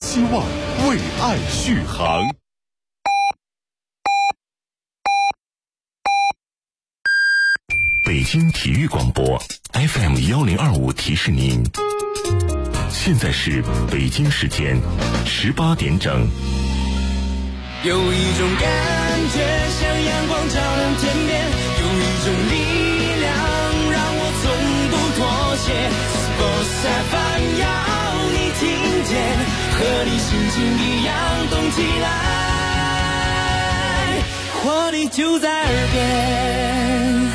希望，为爱续航。北京体育广播 FM1025提示您，现在是北京时间18点整。 有一种感觉像阳光照亮天边，有一种力量让我从不妥协。Sports FM 要你听见，和你心情一样动起来，活力就在耳边。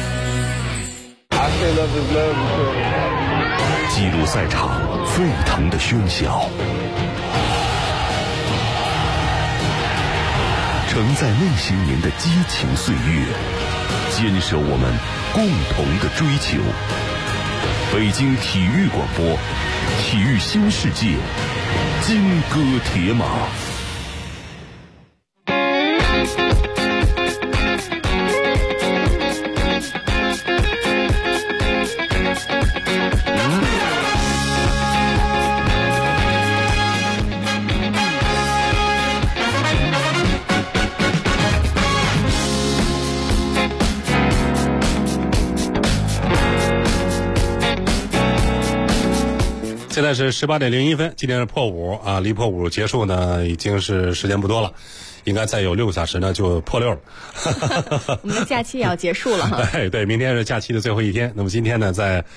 记录赛场沸腾的喧嚣，承载内心您的激情岁月，坚守我们共同的追求。北京体育广播，体育新世界，金戈铁马。 现在是18点01分，今天是破5啊，离破5结束呢已经是时间不多了，应该再有6个小时呢就破6了。 我们的假期也要结束了哈。 对，明天是假期的最后一天。那么今天呢，在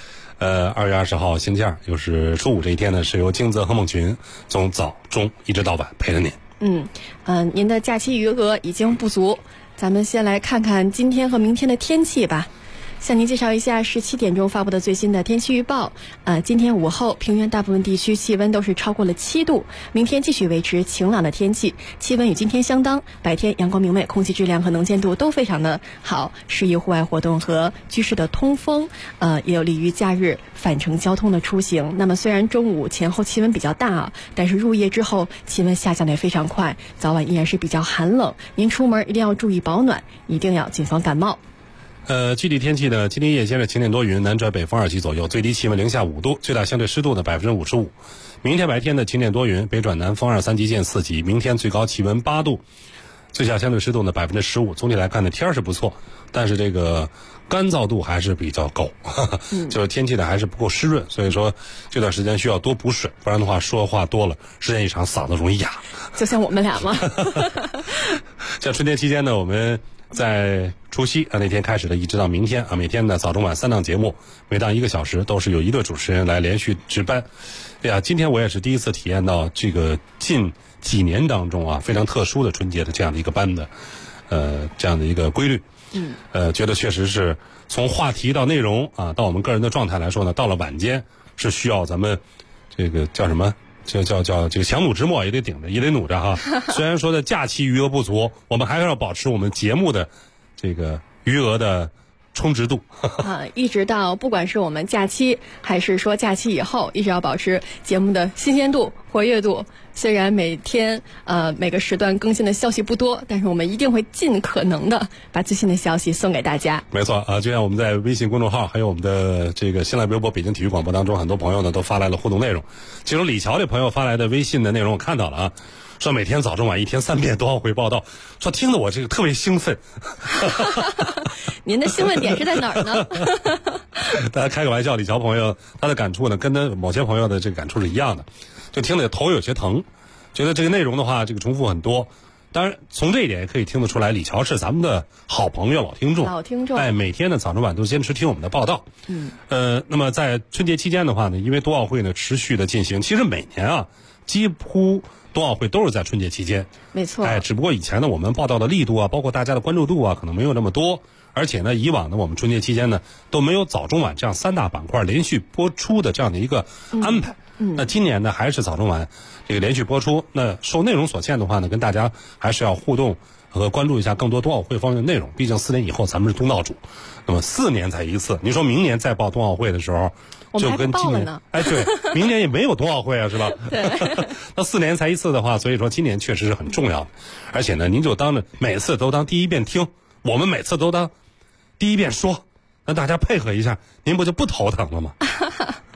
2月20号星期二，又是初5这一天呢，是由金泽和孟群从早中一直到晚陪着您。 您的假期余额已经不足，咱们先来看看今天和明天的天气吧。向您介绍一下17点钟发布的最新的天气预报。今天午后平原大部分地区气温都是超过了7度，明天继续维持晴朗的天气，气温与今天相当，白天阳光明媚，空气质量和能见度都非常的好，适宜户外活动和居室的通风，也有利于假日返程交通的出行。那么虽然中午前后气温比较大啊，但是入夜之后气温下降的也非常快，早晚依然是比较寒冷，您出门一定要注意保暖，一定要谨防感冒。 具体天气呢，今天夜间是晴天多云，南转北风2级左右，最低气温零下5度，最大相对湿度呢55%。明天白天呢晴天多云，北转南风2、3级见4级，明天最高气温8度，最小相对湿度呢15%。总体来看呢，天是不错，但是这个干燥度还是比较高，就是天气呢还是不够湿润，所以说这段时间需要多补水，不然的话说话多了，时间一长嗓子容易哑。 就像我们俩嘛。 像春节期间呢，我们在除夕那天开始的，一直到明天啊，每天呢早中晚3档节目，每档1个小时，都是有一对主持人来连续值班。哎呀，今天我也是第一次体验到这个近几年当中啊非常特殊的春节的这样的一个班的，这样的一个规律。觉得确实是从话题到内容啊，到我们个人的状态来说呢，到了晚间是需要咱们这个叫什么？叫这个强弩之末也得顶着，也得努着哈。虽然说的假期余额不足，我们还是要保持我们节目的这个余额的充值度。 一直到不管是我们假期还是说假期以后，一直要保持节目的新鲜度、活跃度。虽然每天每个时段更新的消息不多，但是我们一定会尽可能的把最新的消息送给大家。 没错啊，就像我们在微信公众号还有我们的这个新浪微博北京体育广播当中，很多朋友呢都发来了互动内容。其中李乔这朋友发来的微信的内容我看到了啊，说每天早中晚1天3遍冬奥会报道，说听得我这个特别兴奋。 您的兴奋点是在哪儿呢？ 大家开个玩笑，李乔朋友他的感触呢跟他某些朋友的这个感触是一样的，就听得头有些疼，觉得这个内容的话这个重复很多。当然从这一点也可以听得出来，李乔是咱们的好朋友、老听众。哎，每天呢早中晚都坚持听我们的报道。那么在春节期间的话呢，因为冬奥会呢持续的进行，其实每年啊几乎冬奥会都是在春节期间。 没错。 哎，只不过以前呢我们报道的力度啊，包括大家的关注度啊，可能没有那么多。而且呢，以往呢，我们春节期间呢都没有早中晚这样3大板块连续播出的这样的一个安排。那今年呢，还是早中晚这个连续播出。那受内容所限的话呢，跟大家还是要互动和关注一下更多冬奥会方面的内容。毕竟4年以后咱们是东道主，那么4年才一次。您说明年再报冬奥会的时候，就跟今年哎对，明年也没有冬奥会啊，是吧？ 对。 那4年才一次的话，所以说今年确实是很重要的。而且呢，您就当着每次都当第一遍听，我们每次都当第一遍说，那大家配合一下，您不就不头疼了吗？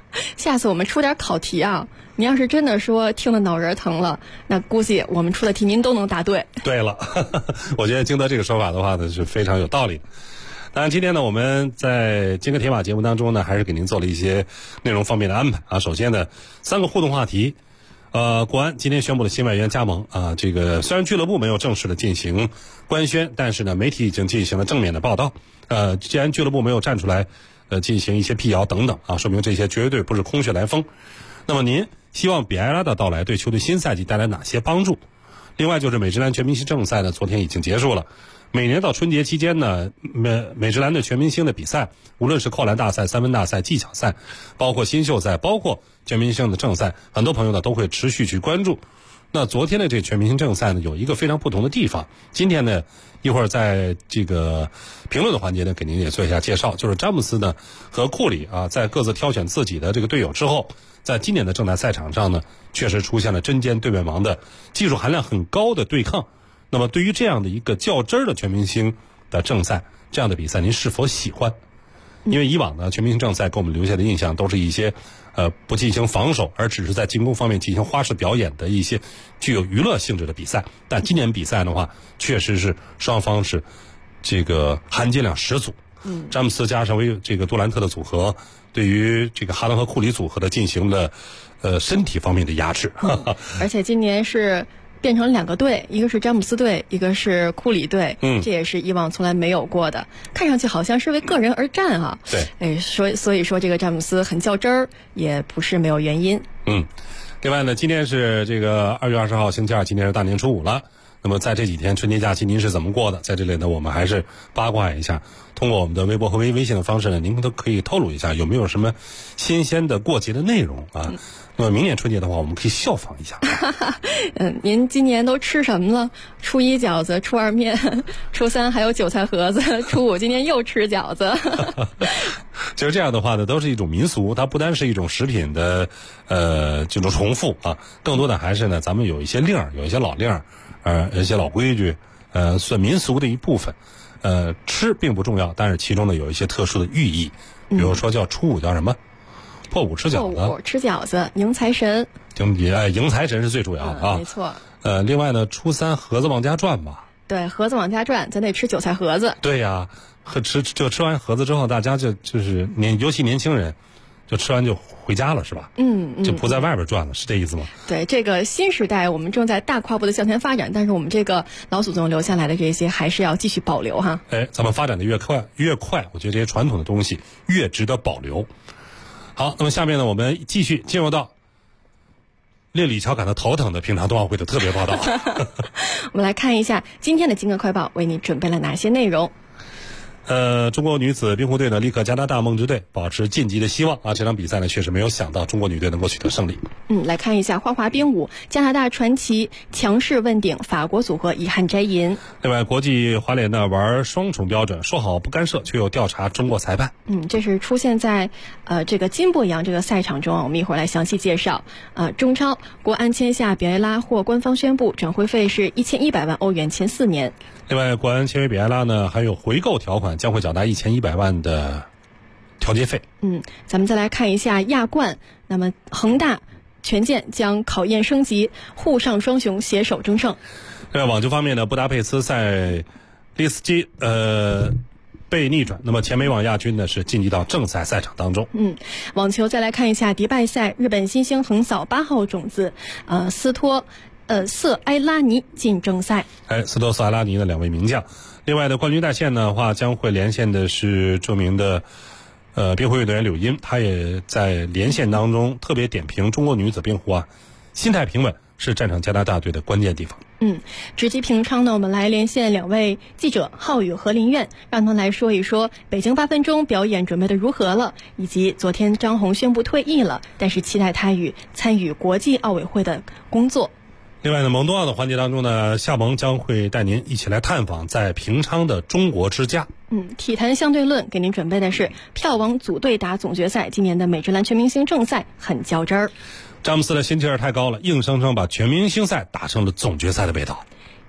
下次我们出点考题啊。您要是真的说听得脑仁疼了，那估计我们出的题您都能答对。 对了，我觉得经得这个说法的话呢，是非常有道理的。当然，今天呢，我们在金戈铁马节目当中呢，还是给您做了一些内容方面的安排啊。首先呢，3个互动话题。国安今天宣布了新外援加盟啊，这个虽然俱乐部没有正式的进行官宣，但是呢，媒体已经进行了正面的报道。既然俱乐部没有站出来，进行一些辟谣等等啊，说明这些绝对不是空穴来风。那么您希望比埃拉的到来对球队新赛季带来哪些帮助？另外就是美职篮全明星正赛呢，昨天已经结束了。每年到春节期间呢，美职篮的全明星的比赛，无论是扣篮大赛、三分大赛、技巧赛，包括新秀赛，包括全明星的正赛，很多朋友呢都会持续去关注。那昨天的这个全明星正赛呢，有一个非常不同的地方。今天呢，一会儿在这个评论的环节呢，给您也做一下介绍。就是詹姆斯呢和库里啊，在各自挑选自己的这个队友之后，在今年的正赛赛场上呢，确实出现了针尖对面王的技术含量很高的对抗。那么对于这样的一个较真儿的全明星的正赛，这样的比赛您是否喜欢？因为以往呢，全明星正赛给我们留下的印象都是一些不进行防守，而只是在进攻方面进行花式表演的一些具有娱乐性质的比赛。但今年比赛的话，确实是双方是这个含金量十足。詹姆斯加上这个杜兰特的组合，对于这个哈登和库里组合的进行了身体方面的压制。 而且今年是变成2个队，一个是詹姆斯队，一个是库里队，这也是以往从来没有过的。看上去好像是为个人而战啊。 对， 所以说这个詹姆斯很较真儿，也不是没有原因。 另外呢，今天是这个2月20号星期二，今天是大年初5了。那么在这几天春节假期您是怎么过的？在这里呢，我们还是八卦一下，通过我们的微博和微信的方式呢，您都可以透露一下有没有什么新鲜的过节的内容啊。那么明年春节的话，我们可以效仿一下。 您今年都吃什么了？初1饺子，初2面，初3还有韭菜盒子，初5今年又吃饺子。 其实这样的话呢，都是一种民俗，它不单是一种食品的这种重复啊，更多的还是呢，咱们有一些令儿，有一些老令儿，有一些老规矩，算民俗的一部分。吃并不重要，但是其中呢有一些特殊的寓意，比如说叫初5叫什么？破5吃饺子， 破5吃饺子，迎财神。 迎财神是最主要的啊， 没错。 另外呢，初3盒子往家转吧。 对，盒子往家转，咱得吃韭菜盒子。 对呀，吃完盒子之后，大家就是尤其年轻人，就吃完就回家了，是吧？就不在外边转了，是这意思吗？ 对，这个新时代我们正在大跨步的向前发展，但是我们这个老祖宗留下来的这些还是要继续保留哈。 咱们发展的越快，我觉得这些传统的东西越值得保留。好，那么下面呢，我们继续进入到令李乔感到头疼的平昌冬奥会的特别报道。 我们来看一下今天的金戈快报为你准备了哪些内容。 中国女子冰壶队呢力克加拿大梦之队，保持晋级的希望啊！这场比赛呢，确实没有想到中国女队能够取得胜利。 来看一下花滑冰舞，加拿大传奇强势问鼎法国组合遗憾摘银。 另外，国际滑联呢玩双重标准，说好不干涉，却又调查中国裁判。 这是出现在这个金博洋这个赛场中啊，我们一会儿来详细介绍。中超国安签下比埃拉，或官方宣布转会费是1100万欧元，签4年。 另外，国安签约比埃拉呢，还有回购条款，将会缴纳1100万的调节费。 咱们再来看一下亚冠，那么恒大权健将考验升级，沪上双雄携手争胜。 网球方面呢，布达佩斯赛利斯基被逆转，那么前美网亚军呢是晋级到正赛赛场当中。 网球再来看一下迪拜赛，日本新星横扫8号种子瑟埃拉尼进正赛。 斯托瑟埃拉尼的2位名将。另外的冠军带线的话，将会连线的是著名的冰壶运动员柳茵，他也在连线当中特别点评中国女子冰壶啊，心态平稳是战胜加拿大队的关键地方。 直击平昌呢，我们来连线2位记者浩宇和林苑，让他们来说一说北京8分钟表演准备的如何了，以及昨天张红宣布退役了，但是期待他参与国际奥委会的工作。 另外呢，蒙冬奥的环节当中呢，夏萌将会带您一起来探访在平昌的中国之家。 体坛相对论给您准备的是票王组队打总决赛，今年的美职篮全明星正赛很较真儿。 詹姆斯的心气儿太高了，硬生生把全明星赛打成了总决赛的味道。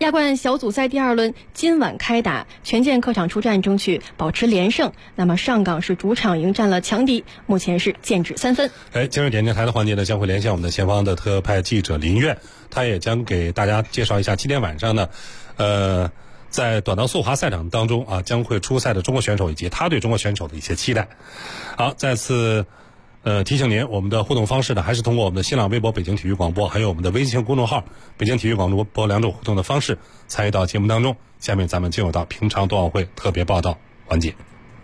亚冠小组赛第2轮今晚开打，权健客场出战，争取保持连胜。那么上港是主场迎战了强敌，目前是剑指3分。 今日点电台的环节呢，将会连线我们的前方的特派记者林苑，他也将给大家介绍一下今天晚上呢，在短道速滑赛场当中啊，将会出赛的中国选手以及他对中国选手的一些期待。好，再次提醒您，我们的互动方式呢，还是通过我们的新浪微博北京体育广播，还有我们的微信公众号北京体育广播2种互动的方式参与到节目当中。下面咱们进入到平昌冬奥会特别报道环节。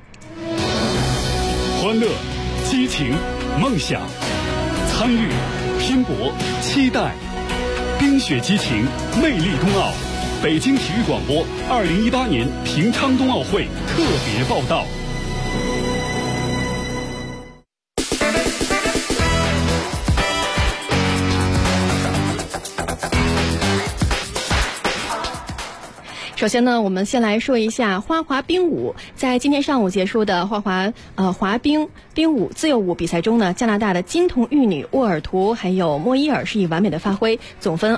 欢乐、激情、梦想，参与、拼搏、期待，冰雪激情，魅力冬奥。北京体育广播2018年平昌冬奥会特别报道。 首先呢，我们先来说一下花滑冰舞。在今天上午结束的滑冰舞自由舞比赛中呢，加拿大的金童玉女沃尔图还有莫伊尔是以完美的发挥，总分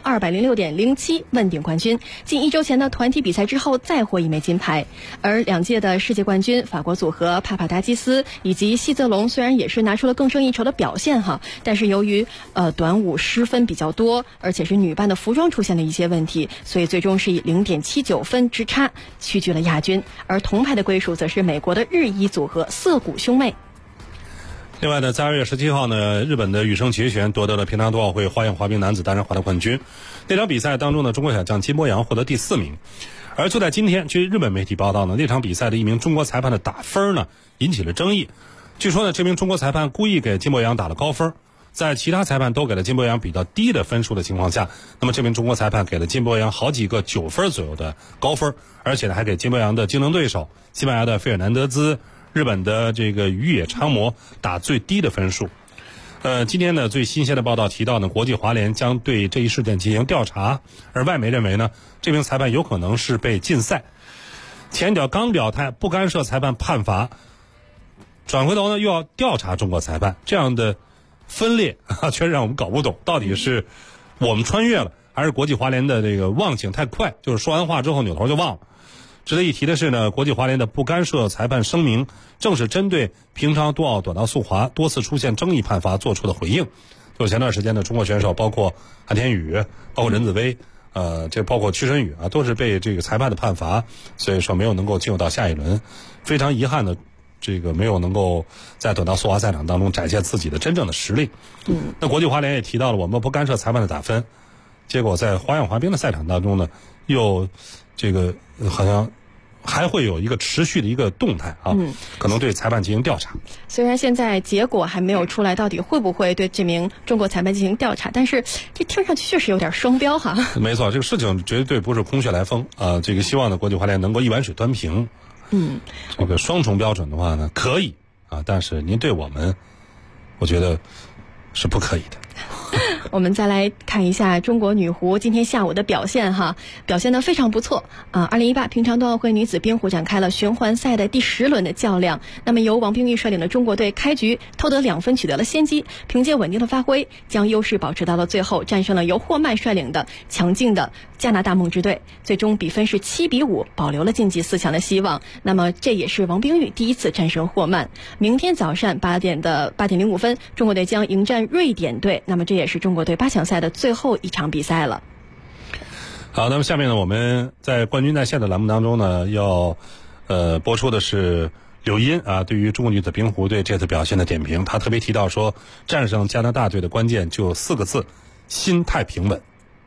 206.07问鼎冠军。近1周前的团体比赛之后再获1枚金牌。而2届的世界冠军法国组合帕帕达基斯以及希泽龙虽然也是拿出了更胜一筹的表现哈，但是由于短舞失分比较多，而且是女伴的服装出现了一些问题，所以最终是以0.79分之差屈居了亚军。而铜牌的归属则是美国的日裔组合涩谷兄妹。 另外呢，在2月17号呢，日本的羽生结弦夺得了平昌冬奥会花样滑冰男子单人滑的冠军。那场比赛当中呢，中国小将金博洋获得第4名。而就在今天，据日本媒体报道呢，那场比赛的一名中国裁判的打分呢引起了争议。据说呢，这名中国裁判故意给金博洋打了高分，在其他裁判都给了金博洋比较低的分数的情况下，那么这名中国裁判给了金博洋好几个9分左右的高分，而且呢还给金博洋的竞争对手西班牙的费尔南德兹、日本的这个宇野昌磨打最低的分数。今天呢最新鲜的报道提到呢，国际滑联将对这一事件进行调查，而外媒认为呢，这名裁判有可能是被禁赛。前脚刚表态不干涉裁判判罚，转回头呢又要调查中国裁判，这样的分裂确实让我们搞不懂，到底是我们穿越了，还是国际滑联的这个忘性太快，就是说完话之后扭头就忘了。值得一提的是呢，国际滑联的不干涉裁判声明正是针对平昌冬奥短道速滑多次出现争议判罚做出的回应。就前段时间的中国选手，包括韩天宇，包括任子威，这包括屈臣宇啊，都是被这个裁判的判罚，所以说没有能够进入到下一轮，非常遗憾的。这个没有能够在短道速滑赛场当中展现自己的真正的实力。那国际滑联也提到了，我们不干涉裁判的打分，结果在花样滑冰的赛场当中呢，又这个好像还会有一个持续的一个动态啊，可能对裁判进行调查。 虽然现在结果还没有出来，到底会不会对这名中国裁判进行调查，但是这听上去确实有点双标哈。 没错，这个事情绝对不是空穴来风啊，这个希望呢国际滑联能够一碗水端平。这个双重标准的话呢，可以啊，但是您对我们，我觉得是不可以的。 我们再来看一下中国女湖今天下午的表现哈，表现得非常不错啊！2018平昌冬奥会女子冰壶展开了循环赛的第10轮的较量。那么由王冰玉率领的中国队开局偷得2分，取得了先机，凭借稳定的发挥，将优势保持到了最后，战胜了由霍曼率领的强劲的加拿大梦之队，最终比分是7-5，保留了晋级4强的希望。那么这也是王冰玉第一次战胜霍曼。明天早上8点05分，中国队将迎战瑞典队，那么这也是中国队8强赛的最后一场比赛了。 好，那么下面呢，我们在冠军在线的栏目当中呢，要播出的是柳茵啊对于中国女子冰壶队这次表现的点评。她特别提到说，战胜加拿大队的关键就4个字：心态平稳。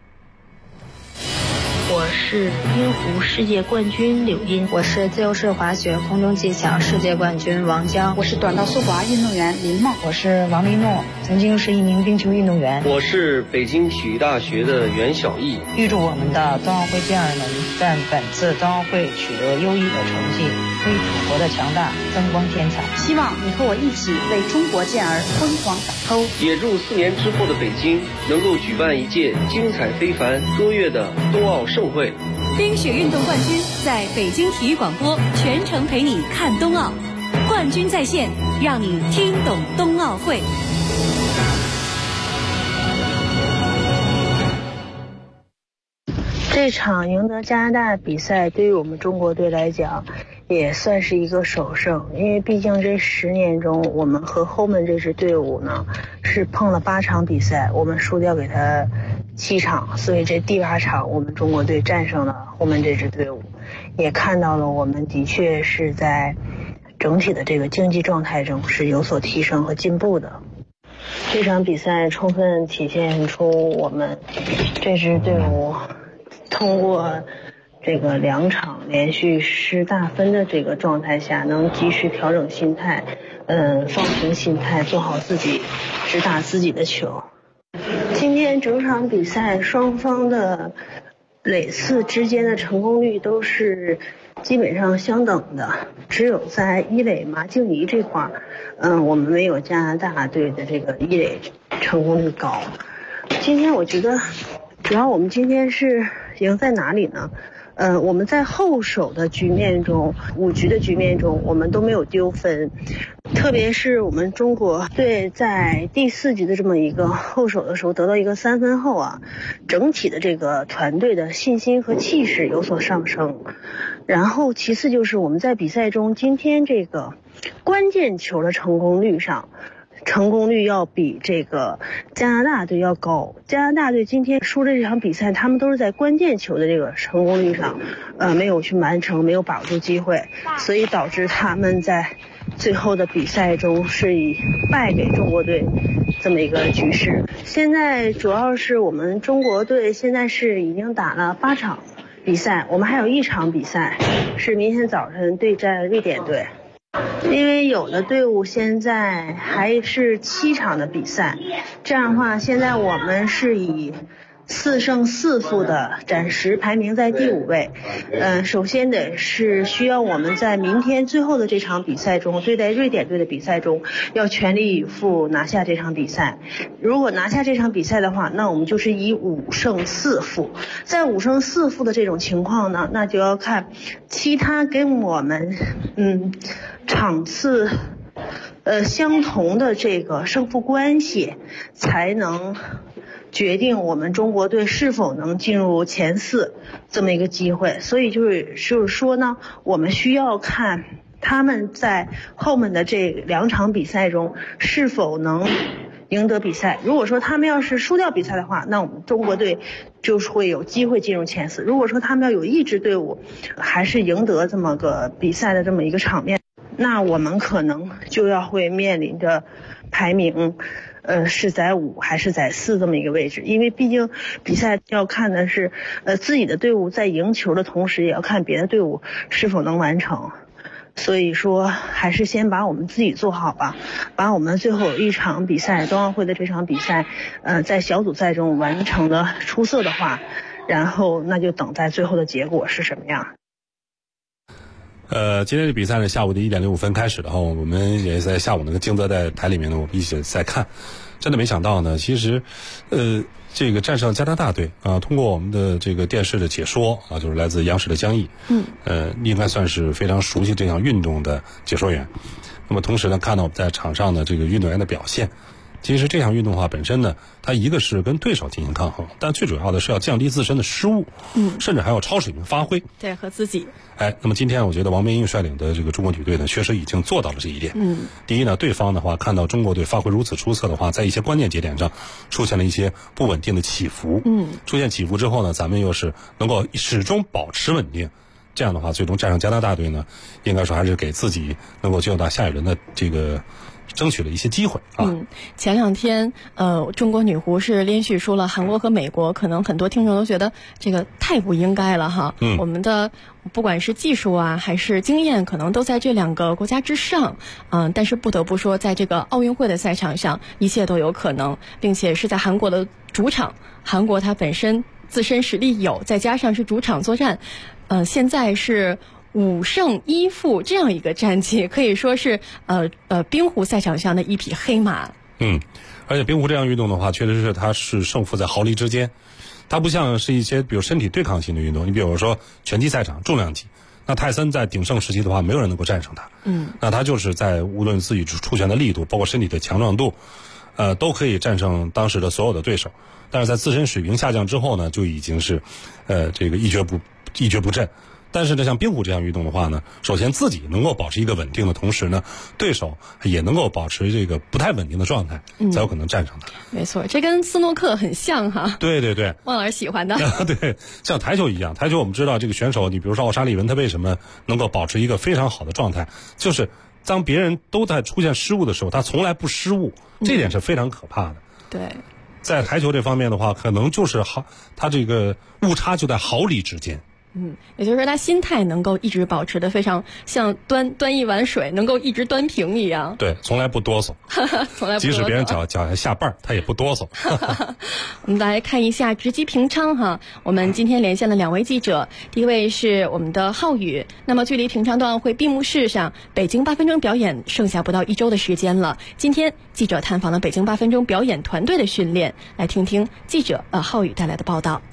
我是冰壶世界冠军柳茵， 我是自由式滑雪空中技巧世界冠军王江， 我是短道速滑运动员林梦， 我是王丽诺，曾经是一名冰球运动员。 我是北京体育大学的袁小艺。 预祝我们的冬奥会健儿们在本次冬奥会取得优异的成绩，为祖国的强大增光添彩。 希望你和我一起为中国健儿疯狂打 call。 也祝4年之后的北京能够举办一届精彩非凡、卓越的冬奥盛会。 冰雪运动冠军在北京体育广播全程陪你看冬奥，冠军在线，让你听懂冬奥会。 这场赢得加拿大比赛对于我们中国队来讲也算是一个首胜，因为毕竟这10年中我们和后门这支队伍呢是碰了8场比赛，我们输掉给他7场，所以这第8场我们中国队战胜了后门这支队伍，也看到了我们的确是在整体的这个竞技状态中是有所提升和进步的。这场比赛充分体现出我们这支队伍通过这个2场连续失大分的这个状态下，能及时调整心态，放平心态，做好自己，只打自己的球。今天整场比赛双方的垒次之间的成功率都是基本上相等的，只有在一垒马静怡这块我们没有加拿大队的这个一垒成功率高。今天我觉得主要我们今天是赢在哪里呢？我们在后手的局面中，5局的局面中，我们都没有丢分，特别是我们中国队在第4局的这么一个后手的时候得到一个3分后啊，整体的这个团队的信心和气势有所上升。然后其次就是我们在比赛中今天这个关键球的成功率要比这个加拿大队要高。加拿大队今天输的这场比赛，他们都是在关键球的这个成功率上没有去完成，没有把握住机会，所以导致他们在最后的比赛中是以败给中国队这么一个局势。现在主要是我们中国队现在是已经打了8场比赛，我们还有1场比赛是明天早晨对战瑞典队。因为有的队伍现在还是7场的比赛，这样的话现在我们是以4胜4负的暂时排名在第5位。首先得是需要我们在明天最后的这场比赛中，对待瑞典队的比赛中要全力以赴拿下这场比赛。如果拿下这场比赛的话，那我们就是以5胜4负。在5胜4负的这种情况呢，那就要看其他跟我们场次相同的这个胜负关系，才能决定我们中国队是否能进入前4这么一个机会。所以就是说呢，我们需要看他们在后面的这2场比赛中是否能赢得比赛。如果说他们要是输掉比赛的话，那我们中国队就是会有机会进入前4。如果说他们要有一支队伍还是赢得这么个比赛的这么一个场面，那我们可能就要会面临着排名是在5还是在4这么一个位置。因为毕竟比赛要看的是自己的队伍在赢球的同时，也要看别的队伍是否能完成。所以说还是先把我们自己做好吧，把我们最后一场比赛冬奥会的这场比赛在小组赛中完成的出色的话，然后那就等待最后的结果是什么样。 今天的比赛呢，下午的1点05分开始的话，我们也在下午那个竞择在台里面呢，我们一起在看。真的没想到呢，其实这个战胜加拿大队啊，通过我们的这个电视的解说啊，就是来自央视的江毅，应该算是非常熟悉这项运动的解说员。那么同时呢，看到我们在场上的这个运动员的表现。其实这项运动的话本身呢，它一个是跟对手进行抗衡，但最主要的是要降低自身的失误，甚至还有超水平发挥。 对，和自己。 那么今天我觉得王冰英率领的这个中国女队呢，确实已经做到了这一点。第一呢，对方的话看到中国队发挥如此出色的话，在一些关键节点上出现了一些不稳定的起伏。出现起伏之后呢，咱们又是能够始终保持稳定。这样的话，最终战胜加拿大队呢，应该说还是给自己能够进入到下一轮的这个争取了一些机会啊。 前2天中国女狐是连续输了韩国和美国，可能很多听众都觉得这个太不应该了哈。我们的不管是技术啊还是经验，可能都在这2个国家之上。但是不得不说，在这个奥运会的赛场上，一切都有可能，并且是在韩国的主场，韩国它本身自身实力有，再加上是主场作战，现在是5胜1负这样一个战绩，可以说是冰壶赛场上的一匹黑马。 而且冰壶这样运动的话，确实是它是胜负在毫厘之间，它不像是一些比如身体对抗性的运动。你比如说拳击赛场重量级，那泰森在鼎盛时期的话，没有人能够战胜他。那他就是在无论自己出拳的力度，包括身体的强壮度， 都可以战胜当时的所有的对手。但是在自身水平下降之后呢，就已经是这个一蹶不振。但是呢，像冰壶这项运动的话呢，首先自己能够保持一个稳定的同时呢，对手也能够保持这个不太稳定的状态，才有可能战胜他。 没错，这跟斯诺克很像哈。 对对对， 汪老师喜欢的。 对，像台球一样，台球我们知道这个选手，你比如说奥沙利文，他为什么能够保持一个非常好的状态，就是当别人都在出现失误的时候，他从来不失误，这点是非常可怕的。 对。 在台球这方面的话，可能就是他这个误差就在毫厘之间。 也就是说他心态能够一直保持得非常像端一碗水能够一直端平一样。 对，从来不哆嗦。 从来不哆嗦。 即使别人脚下绊他也不哆嗦。 我们来看一下直击平昌哈，我们今天连线了2位记者，第一位是我们的浩宇。那么距离平昌冬奥会闭幕式上北京8分钟表演剩下不到1周的时间了，今天记者探访了北京8分钟表演团队的训练，来听听记者浩宇带来的报道。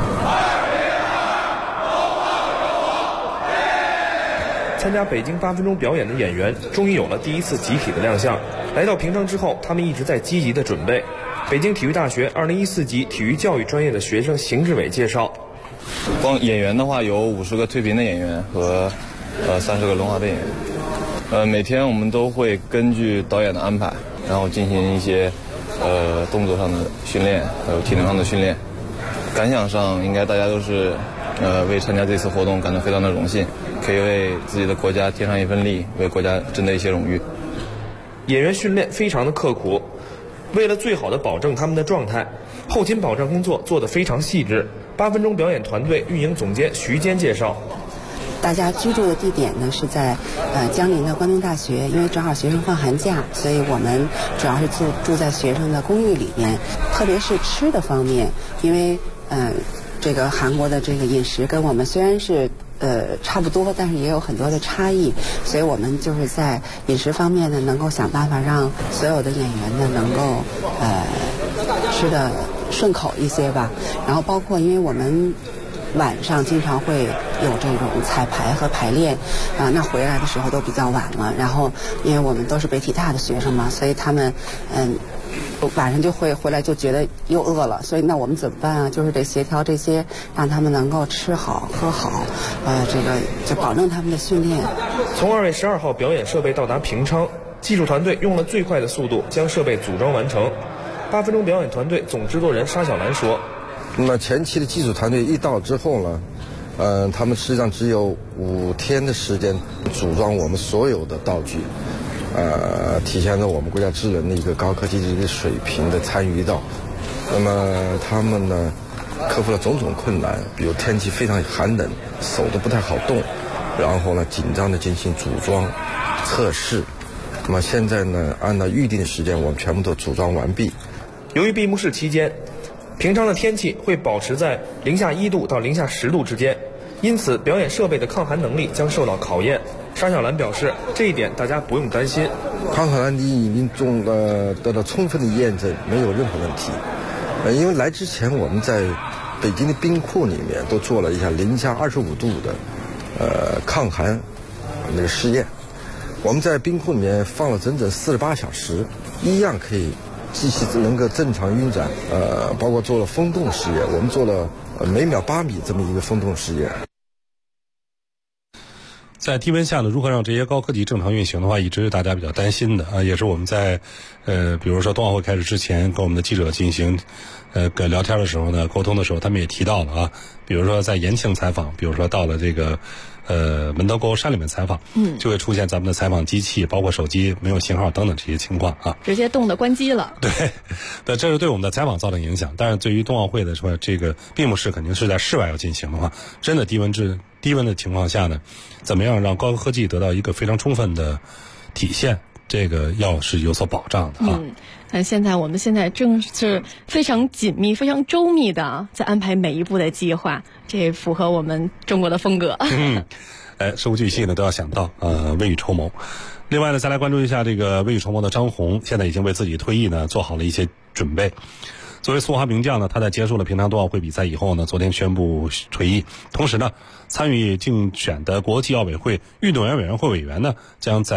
参加北京8分钟表演的演员终于有了第一次集体的亮相。来到平昌之后，他们一直在积极的准备。北京体育大学2014级体育教育专业的学生邢志伟介绍， 光演员的话有50个退屏的演员和30个轮滑的演员。每天我们都会根据导演的安排，然后进行一些动作上的训练，还有体能上的训练。感想上应该大家都是为参加这次活动感到非常的荣幸，可以为自己的国家添上一份力，为国家争得一些荣誉。 演员训练非常的刻苦，为了最好的保证他们的状态，后勤保障工作做得非常细致。8分钟表演团队运营总监徐坚介绍， 大家居住的地点呢是在江宁的关东大学，因为正好学生放寒假，所以我们主要是住在学生的公寓里面。特别是吃的方面，因为这个韩国的这个饮食跟我们虽然是差不多，但是也有很多的差异，所以我们就是在饮食方面呢，能够想办法让所有的演员呢能够吃的顺口一些吧。然后包括因为我们晚上经常会有这种彩排和排练那回来的时候都比较晚了。然后因为我们都是北体大的学生嘛，所以他们晚上就会回来就觉得又饿了，所以那我们怎么办啊？就是得协调这些，让他们能够吃好喝好，这个就保证他们的训练。 从2月12号表演设备到达平昌，技术团队用了最快的速度将设备组装完成。8分钟表演团队总制作人沙小兰说：“ 那么前期的技术团队一到之后呢，他们实际上只有5天的时间组装我们所有的道具。”体现了我们国家智能的一个高科技的一个水平的参与到。那么他们呢，克服了种种困难，比如天气非常寒冷，手都不太好动，然后呢，紧张的进行组装、测试。那么现在呢，按照预定的时间，我们全部都组装完毕。 由于闭幕式期间，平昌的天气会保持在-1度到-10度之间，因此表演设备的抗寒能力将受到考验。沙小兰表示，这一点大家不用担心， 抗寒能力已经得到充分的验证，没有任何问题。因为来之前我们在北京的冰库里面都做了一下-25度的抗寒那个试验，我们在冰库里面放了整整48小时，一样可以机器能够正常运转。包括做了风洞实验，我们做了每秒8米这么一个风洞实验。 在低温下呢，如何让这些高科技正常运行的话，一直是大家比较担心的也是我们在比如说冬奥会开始之前跟我们的记者进行聊天的时候呢，沟通的时候，他们也提到了比如说在延庆采访，比如说到了这个门头沟山里面采访，就会出现咱们的采访机器包括手机没有信号等等这些情况直接冻得关机了。 对，这是对我们的采访造成影响。但是对于冬奥会的说这个闭幕式肯定是在室外要进行的话，真的低温的情况下呢，怎么样让高科技得到一个非常充分的体现，这个要是有所保障的我们现在正是非常紧密非常周密的在安排每一步的计划，这符合我们中国的风格。 事无巨细呢都要想到未雨绸缪。另外呢，再来关注一下这个未雨绸缪的张虹，现在已经为自己退役呢做好了一些准备。作为速滑名将呢，他在结束了平昌冬奥会比赛以后呢，昨天宣布退役。同时呢，参与竞选的国际奥委会运动员委员会委员呢，将在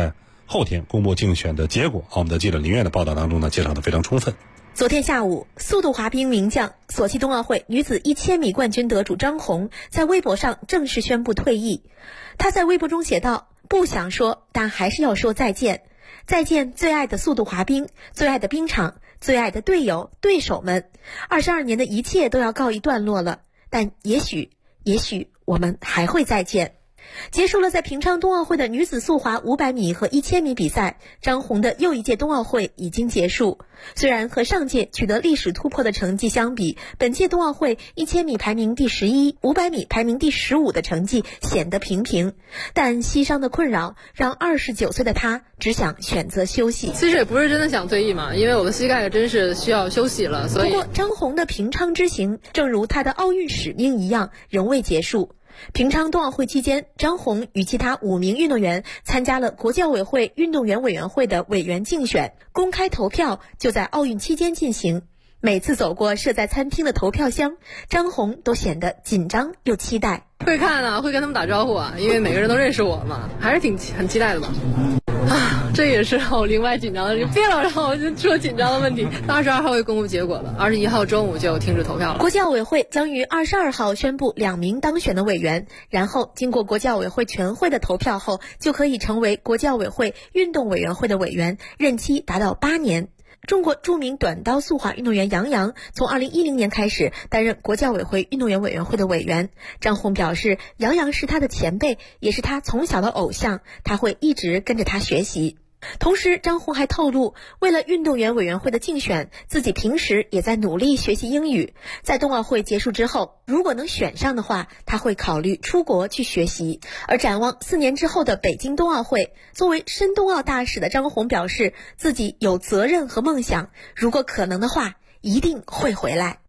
后天公布竞选的结果。我们的记者林苑的报道当中呢，介绍的非常充分。 昨天下午，速度滑冰名将、索契冬奥会女子1000米冠军得主张红在微博上正式宣布退役。她在微博中写道：“不想说，但还是要说再见。再见最爱的速度滑冰，最爱的冰场，最爱的队友、对手们。22年的一切都要告一段落了，但也许我们还会再见。”结束了在平昌冬奥会的女子速滑500米和1000米比赛，张红的又一届冬奥会已经结束。虽然和上届取得历史突破的成绩相比，本届冬奥会1000米排名第11，500米排名第15的成绩显得平平，但膝伤的困扰让29岁的她只想选择休息。 其实也不是真的想退役嘛，因为我的膝盖真是需要休息了。所以， 不过张红的平昌之行，正如她的奥运使命一样，仍未结束。平昌冬奥会期间，张红与其他5名运动员参加了国际奥委会运动员委员会的委员竞选，公开投票就在奥运期间进行。每次走过设在餐厅的投票箱，张红都显得紧张又期待。 会看啊，会跟他们打招呼啊，因为每个人都认识我嘛，还是很期待的吧。这也是让我另外紧张的，别老让我说紧张的问题。22号会公布结果了，21号中午就停止投票了。 国际奥委会将于22号宣布2名当选的委员，然后经过国际奥委会全会的投票后，就可以成为国际奥委会运动委员会的委员，任期达到8年。中国著名短道速滑运动员杨洋从2010年开始担任国际奥委会运动员委员会的委员。张红表示，杨洋是他的前辈，也是他从小的偶像，他会一直跟着他学习。同时，张红还透露，为了运动员委员会的竞选，自己平时也在努力学习英语。在冬奥会结束之后，如果能选上的话，他会考虑出国去学习。而展望4年之后的北京冬奥会，作为申冬奥大使的张红表示，自己有责任和梦想，如果可能的话，一定会回来。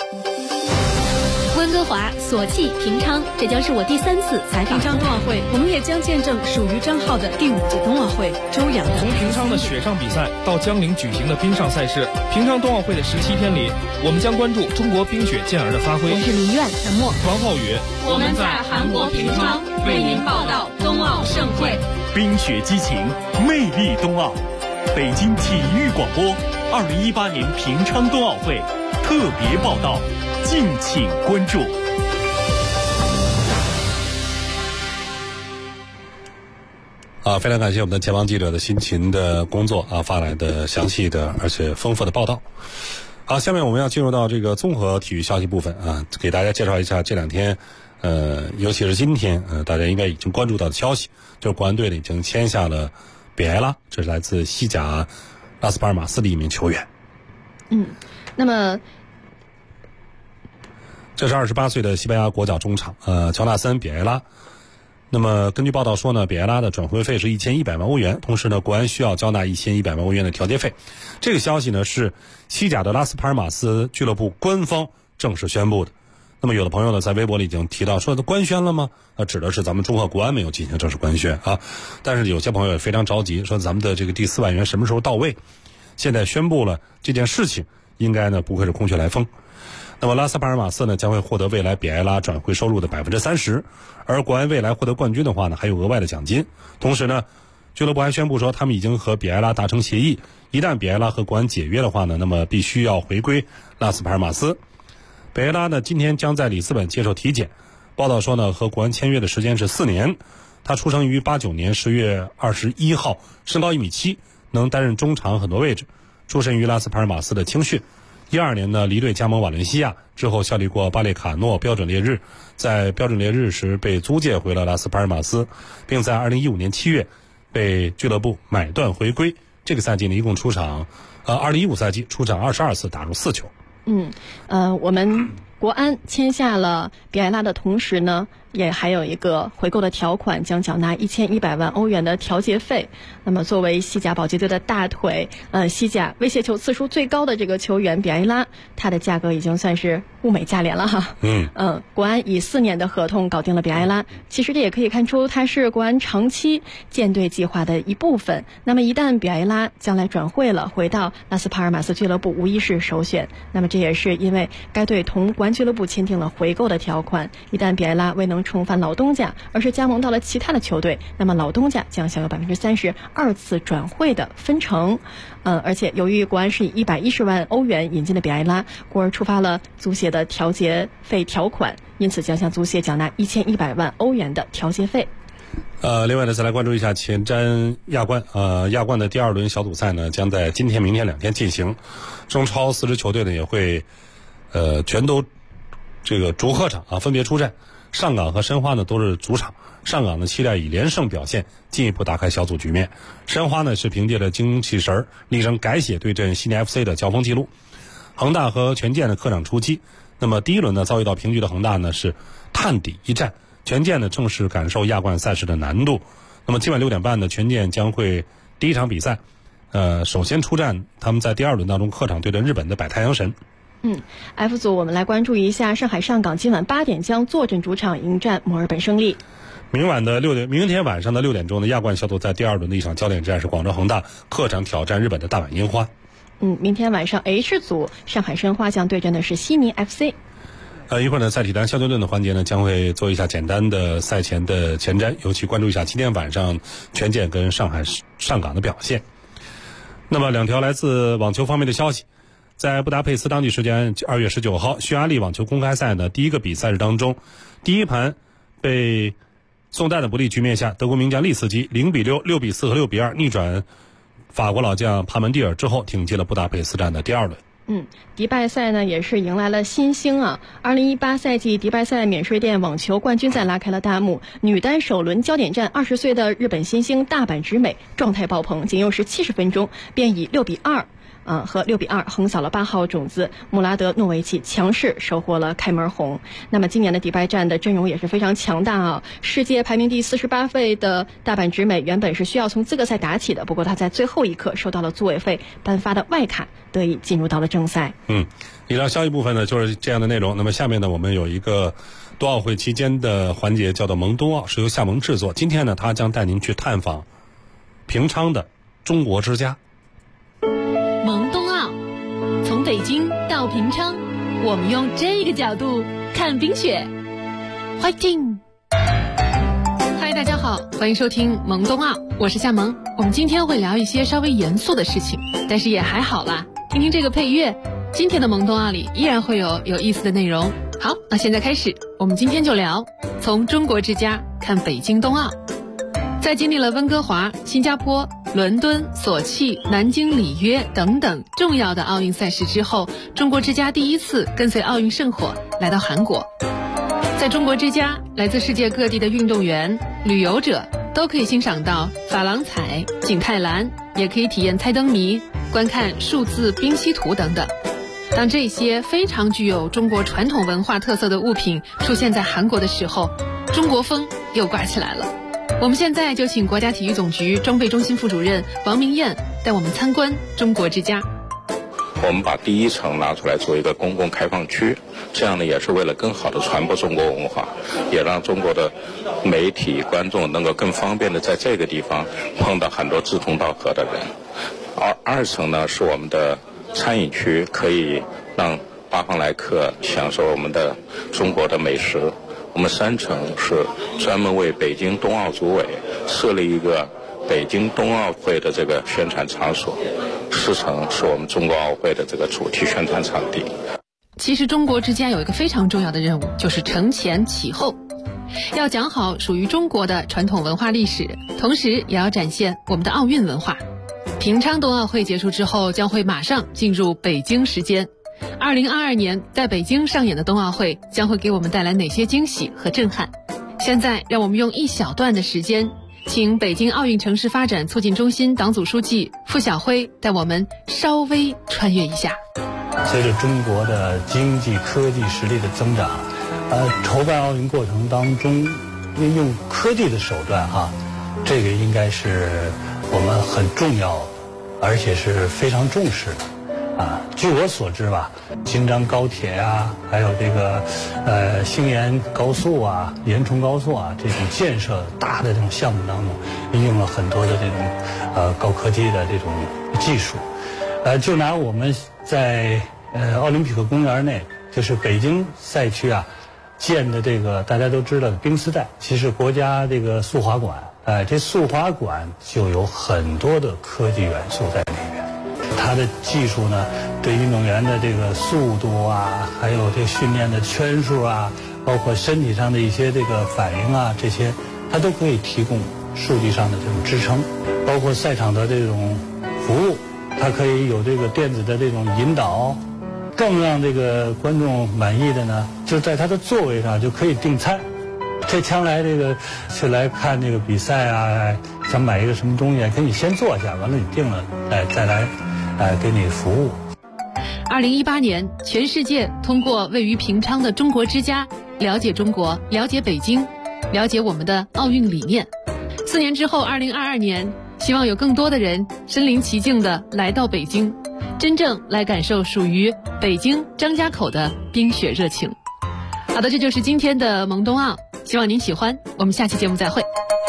温哥华、索契、平昌，这将是我第3次采访平昌冬奥会，我们也将见证属于张浩的第5届冬奥会。周洋从平昌的雪上比赛到江陵举行的冰上赛事，平昌冬奥会的17天里，我们将关注中国冰雪健儿的发挥。 我是林苑，陈默， 王浩宇， 我们在韩国平昌为您报道冬奥盛会。 冰雪激情，魅力冬奥。北京体育广播2018年平昌冬奥会特别报道。敬请关注。 非常感谢我们的前方记者的辛勤的工作发来的详细的而且丰富的报道。好，下面我们要进入到这个综合体育消息部分给大家介绍一下这2天尤其是今天大家应该已经关注到的消息，就是国安队呢已经签下了比埃拉，这是来自西甲拉斯帕尔马斯的一名球员。 那么这是28岁的西班牙国脚中场乔纳森·比埃拉。那么根据报道说呢，比埃拉的转会费是1100万欧元，同时呢国安需要交纳1100万欧元的调节费。这个消息呢是西甲的拉斯帕尔马斯俱乐部官方正式宣布的。那么有的朋友呢在微博里已经提到说的官宣了吗？指的是咱们中赫国安没有进行正式官宣但是有些朋友也非常着急，说咱们的这个第4万元什么时候到位？现在宣布了这件事情，应该呢不会是空穴来风。那么拉斯帕尔马斯呢将会获得未来比埃拉转会收入的30%，而国安未来获得冠军的话呢还有额外的奖金。同时呢俱乐部还宣布说，他们已经和比埃拉达成协议，一旦比埃拉和国安解约的话呢，那么必须要回归拉斯帕尔马斯。比埃拉呢今天将在里斯本接受体检，报道说呢和国安签约的时间是4年。他出生于89年10月21号，身高1.7米，能担任中场很多位置，出身于拉斯帕尔马斯的青训。12年呢离队加盟瓦伦西亚，之后效力过巴列卡诺、标准烈日，在标准烈日时被租借回了拉斯帕尔马斯，并在2015年7月被俱乐部买断回归。这个赛季呢一共出场2015赛季出场22次，打入4球。 我们国安签下了比埃拉的同时呢，也还有一个回购的条款，将缴纳1100万欧元的调节费。那么作为西甲保级队的大腿，西甲威胁球次数最高的这个球员比埃拉，他的价格已经算是物美价廉了哈。国安以4年的合同搞定了比埃拉，其实这也可以看出他是国安长期建队计划的一部分。那么一旦比埃拉将来转会了，回到拉斯帕尔马斯俱乐部无疑是首选。那么这也是因为该队同国安俱乐部签订了回购的条款，一旦比埃拉未能能重返老东家，而是加盟到了其他的球队，那么老东家将享有32%次转会的分成。而且由于国安是以110万欧元引进的比埃拉，故而触发了足协的调节费条款，因此将向足协缴纳1100万欧元的调节费。 另外呢，再来关注一下前瞻亚冠。亚冠的第2轮小组赛呢，将在今天、明天2天进行。中超4支球队呢，也会全都这个主客场分别出战。上港和申花呢都是主场，上港呢期待以连胜表现进一步打开小组局面。申花呢是凭借着精气神力争改写对阵悉尼 FC 的交锋记录。恒大和权健的客场出击。那么第一轮呢遭遇到平局的恒大呢是探底一战，权健呢正式感受亚冠赛事的难度。那么今晚6点半呢，权健将会第一场比赛首先出战，他们在第2轮当中客场对阵日本的百太阳神。 F 组我们来关注一下上海上港今晚8点将坐镇主场迎战墨尔本胜利。 明天晚上的6点钟呢，亚冠小组在第2轮的一场焦点战是广州恒大客场挑战日本的大阪樱花。 明天晚上 H 组上海申花将对阵的是悉尼 FC。 一会儿呢，在体坛相对论的环节呢，将会做一下简单的赛前的前瞻，尤其关注一下今天晚上权健跟上港的表现。那么2条来自网球方面的消息。在布达佩斯当地时间2月19号，匈牙利网球公开赛呢第一个比赛日当中，第一盘被宋代的不利局面下，德国名将利茨基0比6、6比4和6比2逆转法国老将帕门蒂尔之后，挺进了布达佩斯站的第2轮。 迪拜赛呢也是迎来了新星啊！2018赛季迪拜赛免税店网球冠军赛拉开了大幕，女单首轮焦点战，20岁的日本新星大阪直美状态爆棚，仅用时70分钟便以6比2。和6比2横扫了8号种子穆拉德诺维奇，强势收获了开门红。那么今年的迪拜站的阵容也是非常强大啊！世界排名第48位的大阪直美原本是需要从资格赛打起的，不过她在最后一刻收到了组委会颁发的外卡，得以进入到了正赛。 以上消息部分呢就是这样的内容。那么下面呢，我们有一个冬奥会期间的环节叫做萌冬奥，是由夏萌制作。今天呢，他将带您去探访平昌的中国之家。 萌冬奥，从北京到平昌，我们用这个角度看冰雪。Fighting！ 嗨，大家好，欢迎收听萌冬奥，我是夏萌。我们今天会聊一些稍微严肃的事情，但是也还好啦。听听这个配乐，今天的萌冬奥里依然会有意思的内容。好，那现在开始，我们今天就聊从中国之家看北京冬奥。在经历了温哥华、新加坡、伦敦、索契、南京、里约等等重要的奥运赛事之后，中国之家第一次跟随奥运圣火来到韩国。在中国之家，来自世界各地的运动员、旅游者都可以欣赏到珐琅彩、景泰蓝，也可以体验猜灯谜、观看数字冰析图等等。当这些非常具有中国传统文化特色的物品出现在韩国的时候，中国风又刮起来了。我们现在就请国家体育总局装备中心副主任王明艳带我们参观中国之家。 我们把第一层拿出来做一个公共开放区，这样呢也是为了更好的传播中国文化，也让中国的媒体观众能够更方便的在这个地方碰到很多志同道合的人。而2层呢是我们的餐饮区，可以让八方来客享受我们的中国的美食。我们3层是专门为北京冬奥组委设立一个北京冬奥会的这个宣传场所，4层是我们中国奥会的这个主题宣传场地。 其实中国之家有一个非常重要的任务，就是承前启后，要讲好属于中国的传统文化历史，同时也要展现我们的奥运文化。平昌冬奥会结束之后，将会马上进入北京时间。2022年在北京上演的冬奥会将会给我们带来哪些惊喜和震撼？现在让我们用一小段的时间，请北京奥运城市发展促进中心党组书记傅晓辉带我们稍微穿越一下。 随着中国的经济科技实力的增长，筹办奥运过程当中运用科技的手段这个应该是我们很重要而且是非常重视的。据我所知吧，京张高铁还有这个星延高速延崇高速这种建设大的这种项目当中，运用了很多的这种高科技的这种技术。就拿我们在奥林匹克公园内，就是北京赛区建的这个大家都知道的冰丝带，其实国家这个速滑馆，这速滑馆就有很多的科技元素在里面。它的技术呢，对运动员的这个速度啊，还有这训练的圈数啊，包括身体上的一些这个反应啊，这些它都可以提供数据上的这种支撑，包括赛场的这种服务，它可以有这个电子的这种引导。更让这个观众满意的呢，就在他的座位上就可以订餐。这将来这个去来看这个比赛啊，想买一个什么东西，可以先坐下，完了你定了，再来，给你服务。 2018年，全世界通过位于平昌的中国之家，了解中国，了解北京，了解我们的奥运理念。4年之后，2022年，希望有更多的人身临其境地来到北京，真正来感受属于北京张家口的冰雪热情。好的，这就是今天的萌冬奥，希望您喜欢，我们下期节目再会。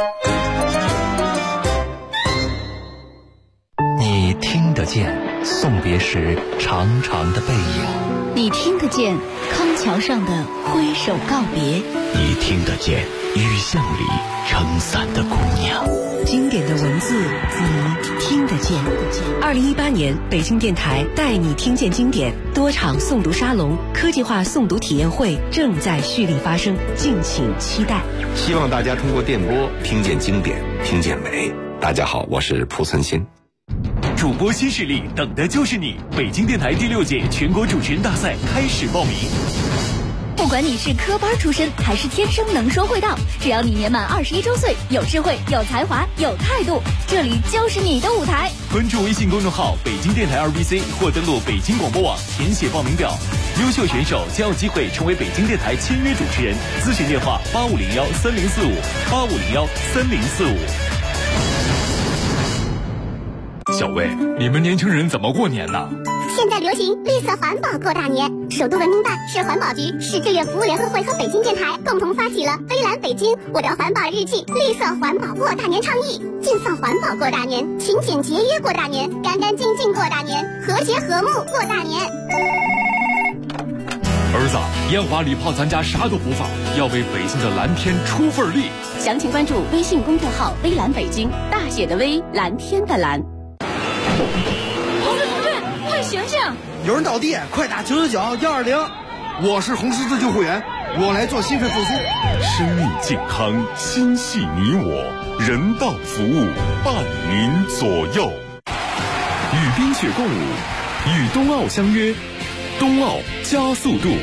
你听得见送别时长长的背影， 你听得见康桥上的挥手告别， 你听得见雨巷里撑伞的姑娘。 经典的文字你听得见。2018年北京电台带你听见经典多场诵读沙龙、科技化诵读体验会正在蓄力发生，敬请期待。 希望大家通过电波听见经典，听见美。大家好，我是蒲存昕。 主播新势力，等的就是你！北京电台第6届全国主持人大赛开始报名。 不管你是科班出身还是天生能说会道，只要你年满21周岁，有智慧、有才华、有态度，这里就是你的舞台。 关注微信公众号北京电台2BC 或登录北京广播网填写报名表，优秀选手将有机会成为北京电台签约主持人。咨询电话85013045，85013045。 小魏，你们年轻人怎么过年呢？ 现在流行绿色环保过大年，首都文明办、市环保局、市志愿服务联合会和北京电台共同发起了“微蓝北京，我的环保日记”绿色环保过大年倡议，尽放环保过大年，勤俭节约过大年，干干净净过大年，和谐和睦过大年。 儿子，烟花礼炮咱家啥都不放，要为北京的蓝天出份力。 详情关注微信公众号“微蓝北京”，大写的微，蓝天的蓝。 快醒醒！ 有人倒地，快打999-120。我是红十字救护员，我来做心肺复苏。 生命健康，心系你我，人道服务伴您左右。与冰雪共舞，与冬奥相约，冬奥加速度。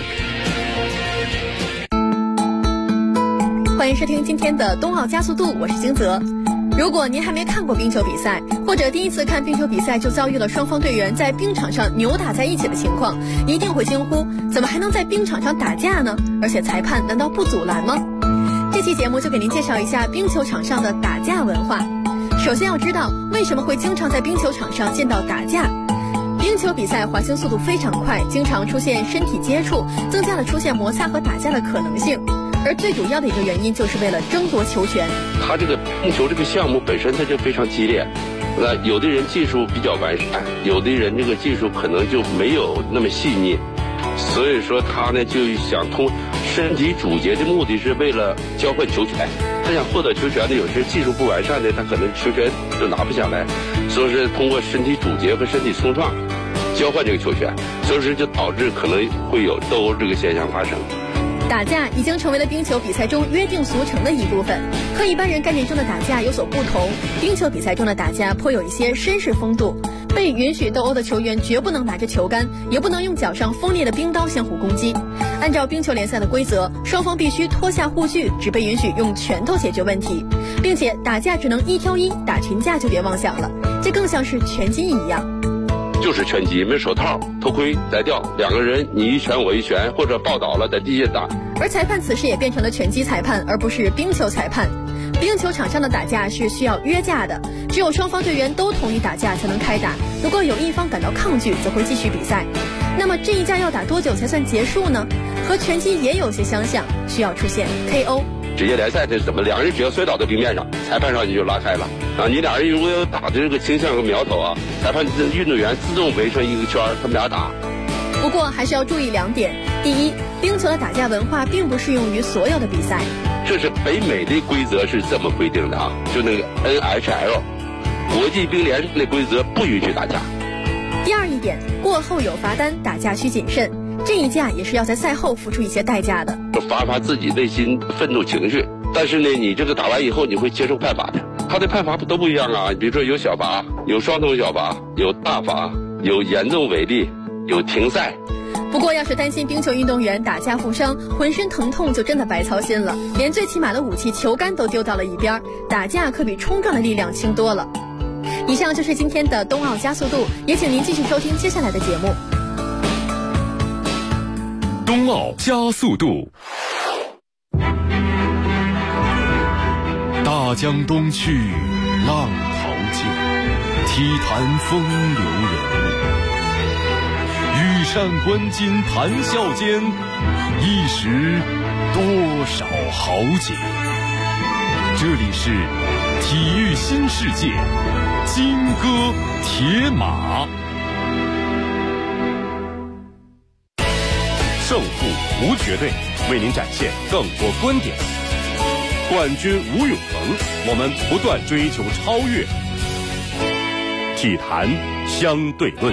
欢迎收听今天的冬奥加速度，我是金泽。如果您还没看过冰球比赛，或者第一次看冰球比赛就遭遇了双方队员在冰场上扭打在一起的情况，一定会惊呼：怎么还能在冰场上打架呢？而且裁判难道不阻拦吗？这期节目就给您介绍一下冰球场上的打架文化。首先要知道为什么会经常在冰球场上见到打架。冰球比赛滑行速度非常快，经常出现身体接触，增加了出现摩擦和打架的可能性。而最主要的一个原因就是为了争夺球权。 他这个冰球这个项目本身它就非常激烈，那有的人技术比较完善，有的人这个技术可能就没有那么细腻，所以说他呢就想通身体主节的目的是为了交换球权。他想获得球权的，有些技术不完善的，他可能球权就拿不下来，所以是通过身体主节和身体冲撞交换这个球权，所以说就导致可能会有斗殴这个现象发生。 打架已经成为了冰球比赛中约定俗成的一部分，和一般人概念中的打架有所不同。冰球比赛中的打架颇有一些绅士风度，被允许斗殴的球员绝不能拿着球杆，也不能用脚上锋利的冰刀相互攻击。按照冰球联赛的规则，双方必须脱下护具，只被允许用拳头解决问题，并且打架只能1挑1，打群架就别妄想了，这更像是拳击一样。 就是拳击，没手套、头盔再掉，两个人你一拳我一拳，或者抱倒了在地下打。 而裁判此时也变成了拳击裁判，而不是冰球裁判。冰球场上的打架是需要约架的，只有双方队员都同意打架才能开打，如果有一方感到抗拒，则会继续比赛。那么这一架要打多久才算结束呢？和拳击也有些相像，需要出现 KO。 职业联赛这是怎么？两人只要摔倒在冰面上，裁判上去就拉开了啊！你俩人如果有打的这个倾向和苗头啊，裁判运动员自动围成一个圈，他们俩打。 不过还是要注意2点： 第一，冰球的打架文化并不适用于所有的比赛。 这是北美的规则是这么规定的啊，就那个 NHL 国际冰联的规则不允许打架。 第二一点，过后有罚单，打架需谨慎。这一架也是要在赛后付出一些代价的， 发自己内心愤怒情绪。但是呢，你这个打完以后你会接受判罚的，他的判罚都不一样啊。比如说有小罚，有双重小罚，有大罚，有严重违例，有停赛。 不过要是担心冰球运动员打架负伤，浑身疼痛就真的白操心了，连最起码的武器球杆都丢到了一边，打架可比冲撞的力量轻多了。以上就是今天的冬奥加速度，也请您继续收听接下来的节目。 冬奥加速度。大江东去，浪淘尽，体坛风流人物。羽扇纶巾谈笑间，一时多少豪杰。这里是体育新世界，金戈铁马。胜负无绝对，为您展现更多观点。冠军无永恒，我们不断追求超越。体坛相对论。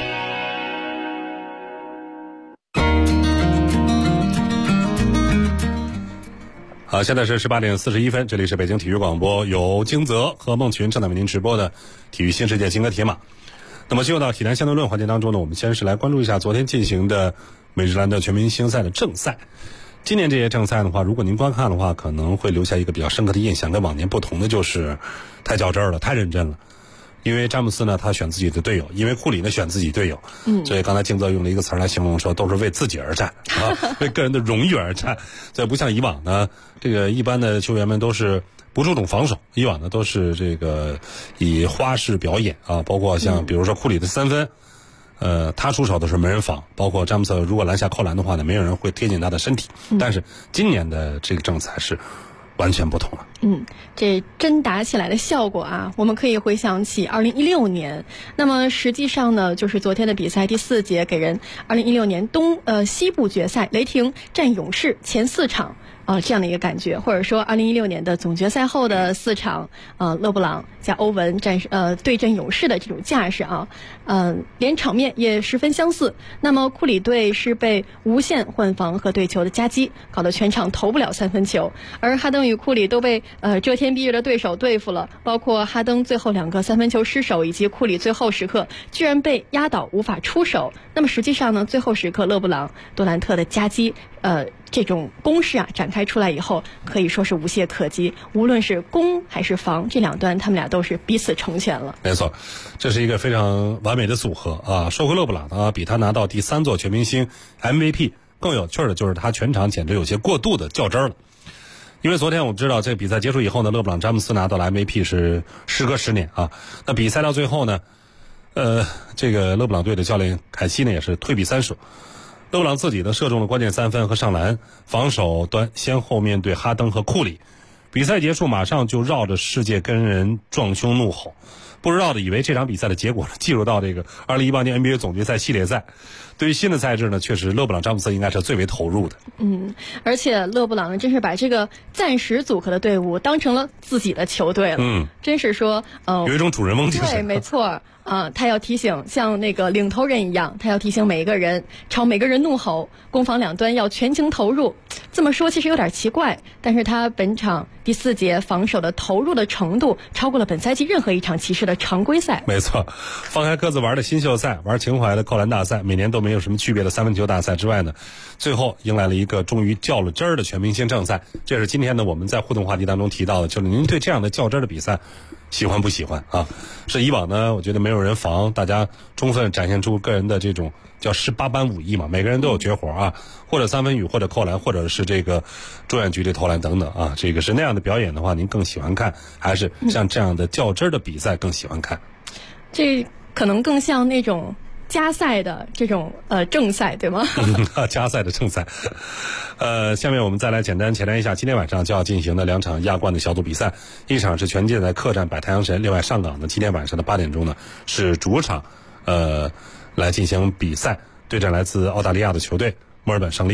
好，现在是18点41分，这里是北京体育广播，由京泽和孟群正在为您直播的体育新世界金戈铁马。那么进入到体坛相对论环节当中呢，我们先是来关注一下昨天进行的美日兰的全明星赛的正赛。今年这些正赛的话，如果您观看的话，可能会留下一个比较深刻的印象，跟往年不同的就是太较真了，太认真了。因为詹姆斯呢，他选自己的队友；因为库里呢，选自己队友。所以刚才金泽用了一个词来形容说，都是为自己而战啊，为个人的荣誉而战。所以不像以往呢，这个一般的球员们都是不注重防守，以往呢都是这个以花式表演啊，包括像比如说库里的3分。他出手的时候没人防，包括詹姆斯如果篮下扣篮的话呢，没有人会贴近他的身体。但是今年的这个正赛是完全不同了。 这真打起来的效果啊，我们可以回想起2016年。那么实际上呢，就是昨天的比赛第4节给人2016年西部决赛雷霆战勇士前4场。这样的一个感觉，或者说2016年的总决赛后的4场，勒布朗加欧文对阵勇士的这种架势啊，连场面也十分相似。那么库里队是被无限换防和对球的夹击，搞得全场投不了3分球，而哈登与库里都被遮天蔽日的对手对付了，包括哈登最后2个3分球失手，以及库里最后时刻居然被压倒无法出手。那么实际上呢，最后时刻勒布朗杜兰特的夹击这种攻势啊展开出来以后，可以说是无懈可击，无论是攻还是防，这两端他们俩都是彼此成全了。 没错，这是一个非常完美的组合啊！说回勒布朗啊，比他拿到第3座全明星 MVP 更有趣的就是他全场简直有些过度的较真了。因为昨天我们知道这个比赛结束以后呢，勒布朗詹姆斯拿到了 MVP 是时隔10年啊。那比赛到最后呢，这个勒布朗队的教练凯西呢也是退避3舍。勒布朗自己呢射中了关键3分和上篮，防守端先后面对哈登和库里。比赛结束马上就绕着世界跟人撞胸怒吼，不知道的以为这场比赛的结果呢计入到这个2018年 NBA 总决赛系列赛。对于新的赛制呢，确实勒布朗詹姆斯应该是最为投入的。 而且勒布朗呢真是把这个暂时组合的队伍当成了自己的球队了。真是说有一种主人翁精神。 对，没错。他要提醒像那个领头人一样，他要提醒每一个人，朝每个人怒吼，攻防两端要全情投入。这么说其实有点奇怪，但是他本场第4节防守的投入的程度超过了本赛季任何一场骑士的常规赛。 没错，放开各自玩的新秀赛，玩情怀的扣篮大赛，每年都没有什么区别的3分球大赛之外呢，最后迎来了一个终于较了真儿的全明星正赛。这是今天呢我们在互动话题当中提到的，就是您对这样的较真儿的比赛喜欢不喜欢啊？是以往呢，我觉得没有人防，大家充分展现出个人的这种叫18般武艺嘛，每个人都有绝活啊，或者3分雨，或者扣篮，或者是这个中远距离投篮等等啊。这个是那样的表演的话，您更喜欢看，还是像这样的较真儿的比赛更喜欢看？ 这可能更像那种加赛的这种正赛，对吗？ 加赛的正赛。下面我们再来简单前瞻一下今天晚上就要进行的2场亚冠的小组比赛，一场是全健在客战摆太阳神，另外上港呢今天晚上的8点钟呢是主场来进行比赛，对战来自澳大利亚的球队墨尔本胜利。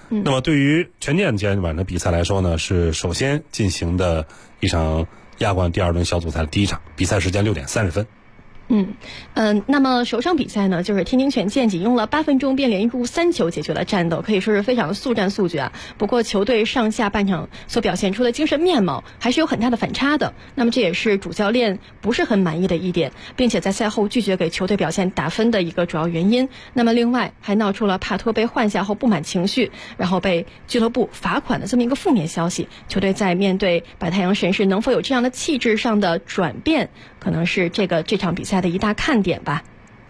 那么对于全健今天晚上的比赛来说呢，是首先进行的一场亚冠第2轮小组赛的第一场，比赛时间6点30分。 那么首场比赛呢，就是天津权健仅用了8分钟便连入3球解决了战斗，可以说是非常速战速决啊。不过球队上下半场所表现出的精神面貌还是有很大的反差的，那么这也是主教练不是很满意的一点，并且在赛后拒绝给球队表现打分的一个主要原因。那么另外还闹出了帕托被换下后不满情绪，然后被俱乐部罚款的这么一个负面消息。球队在面对白太阳神是能否有这样的气质上的转变，可能是这场比赛的一大看点吧。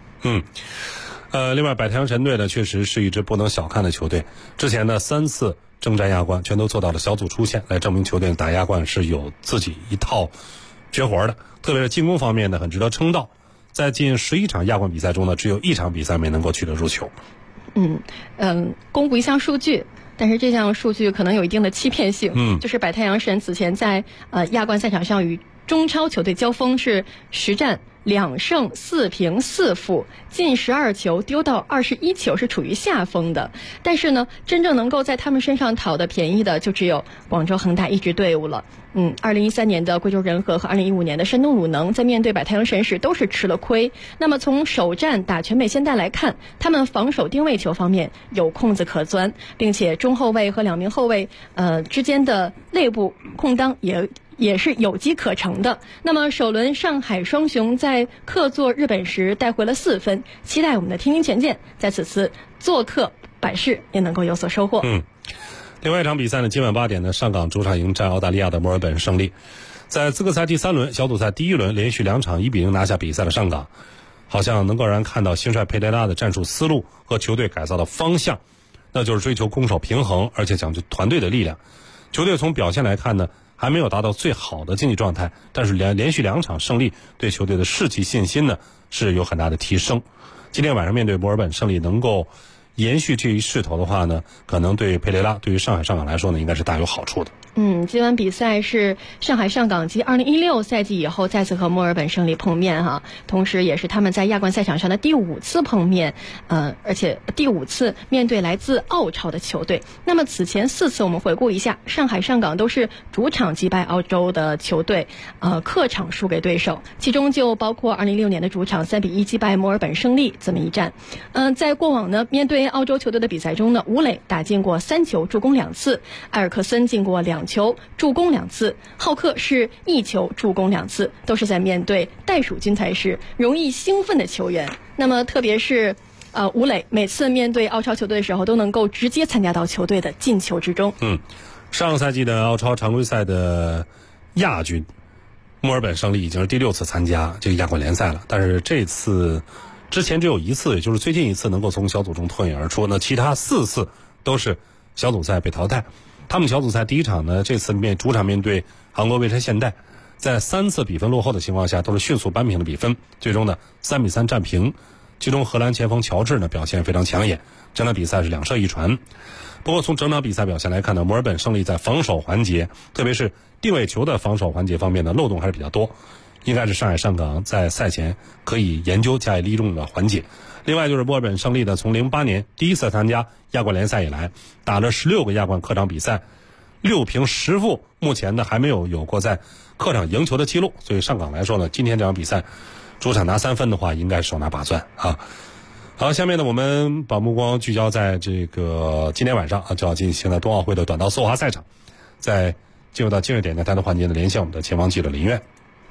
另外白太阳神队呢，确实是一支不能小看的球队。之前的3次征战亚冠全都做到了小组出线，来证明球队打亚冠是有自己一套绝活的。特别是进攻方面呢，很值得称道。在近11场亚冠比赛中呢，只有1场比赛没能够取得入球。 公布一项数据，但是这项数据可能有一定的欺骗性。就是白太阳神此前在亚冠赛场上与中超球队交锋是10战2胜4平4负，进12球丢到21球，是处于下风的。但是呢，真正能够在他们身上讨得便宜的就只有广州恒大一支队伍了。2013年的贵州人和2015年的山东鲁能在面对白太阳神时都是吃了亏。那么从首战打全北现代来看，他们防守定位球方面有空子可钻，并且中后卫和2名后卫之间的内部空当也是有机可乘的。那么首轮上海双雄在客座日本时带回了4分，期待我们的天津权健在此次做客百世也能够有所收获。 另外一场比赛呢，今晚8点呢，上港主场迎战澳大利亚的墨尔本胜利。在资格赛第3轮小组赛第1轮连续2场1比0拿下比赛的上港，好像能够让人看到新帅佩雷拉的战术思路和球队改造的方向，那就是追求攻守平衡，而且讲究团队的力量。球队从表现来看呢，还没有达到最好的竞技状态，但是连续2场胜利对球队的士气信心呢是有很大的提升。今天晚上面对墨尔本胜利能够延续这一势头的话呢，可能对佩雷拉对于上海上港来说呢，应该是大有好处的。 今晚比赛是上海上港继2016赛季以后再次和墨尔本胜利碰面哈，同时也是他们在亚冠赛场上的第5次碰面，而且第5次面对来自澳超的球队。那么此前4次我们回顾一下，上海上港都是主场击败澳洲的球队，客场输给对手，其中就包括2016年的主场3比1击败墨尔本胜利这么一战。在过往呢，面对澳洲球队的比赛中呢，吴磊打进过3球助攻2次，埃尔克森进过2球助攻2次，浩克是1球助攻2次，都是在面对袋鼠军才是容易兴奋的球员。那么特别是吴磊每次面对澳超球队的时候都能够直接参加到球队的进球之中。 上个赛季的澳超常规赛的亚军墨尔本胜利已经是第6次参加这个亚冠联赛了，但是这次之前只有1次，也就是最近一次能够从小组中脱颖而出，那其他4次都是小组赛被淘汰。他们小组赛第1场呢，这次主场面对韩国蔚山现代，在3次比分落后的情况下都是迅速扳平了比分，最终呢3比3战平。其中荷兰前锋乔治呢表现非常抢眼，整场比赛是2射1传。不过从整场比赛表现来看呢，墨尔本胜利在防守环节，特别是定位球的防守环节方面的漏洞还是比较多，应该是上海上港在赛前可以研究加以利用的环节。另外就是墨尔本胜利呢，从08年第1次参加亚冠联赛以来，打了16个亚冠客场比赛，6平10负，目前呢还没有过在客场赢球的记录。所以上港来说呢，今天这场比赛主场拿3分的话，应该手拿把攥啊。好，下面呢我们把目光聚焦在这个今天晚上就要进行的冬奥会的短道速滑赛场。在进入到今日点赞台的环节呢，连线我们的前方记者林苑。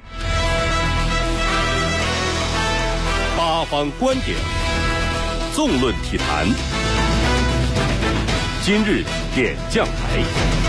八方观点，纵论体坛，今日点将台。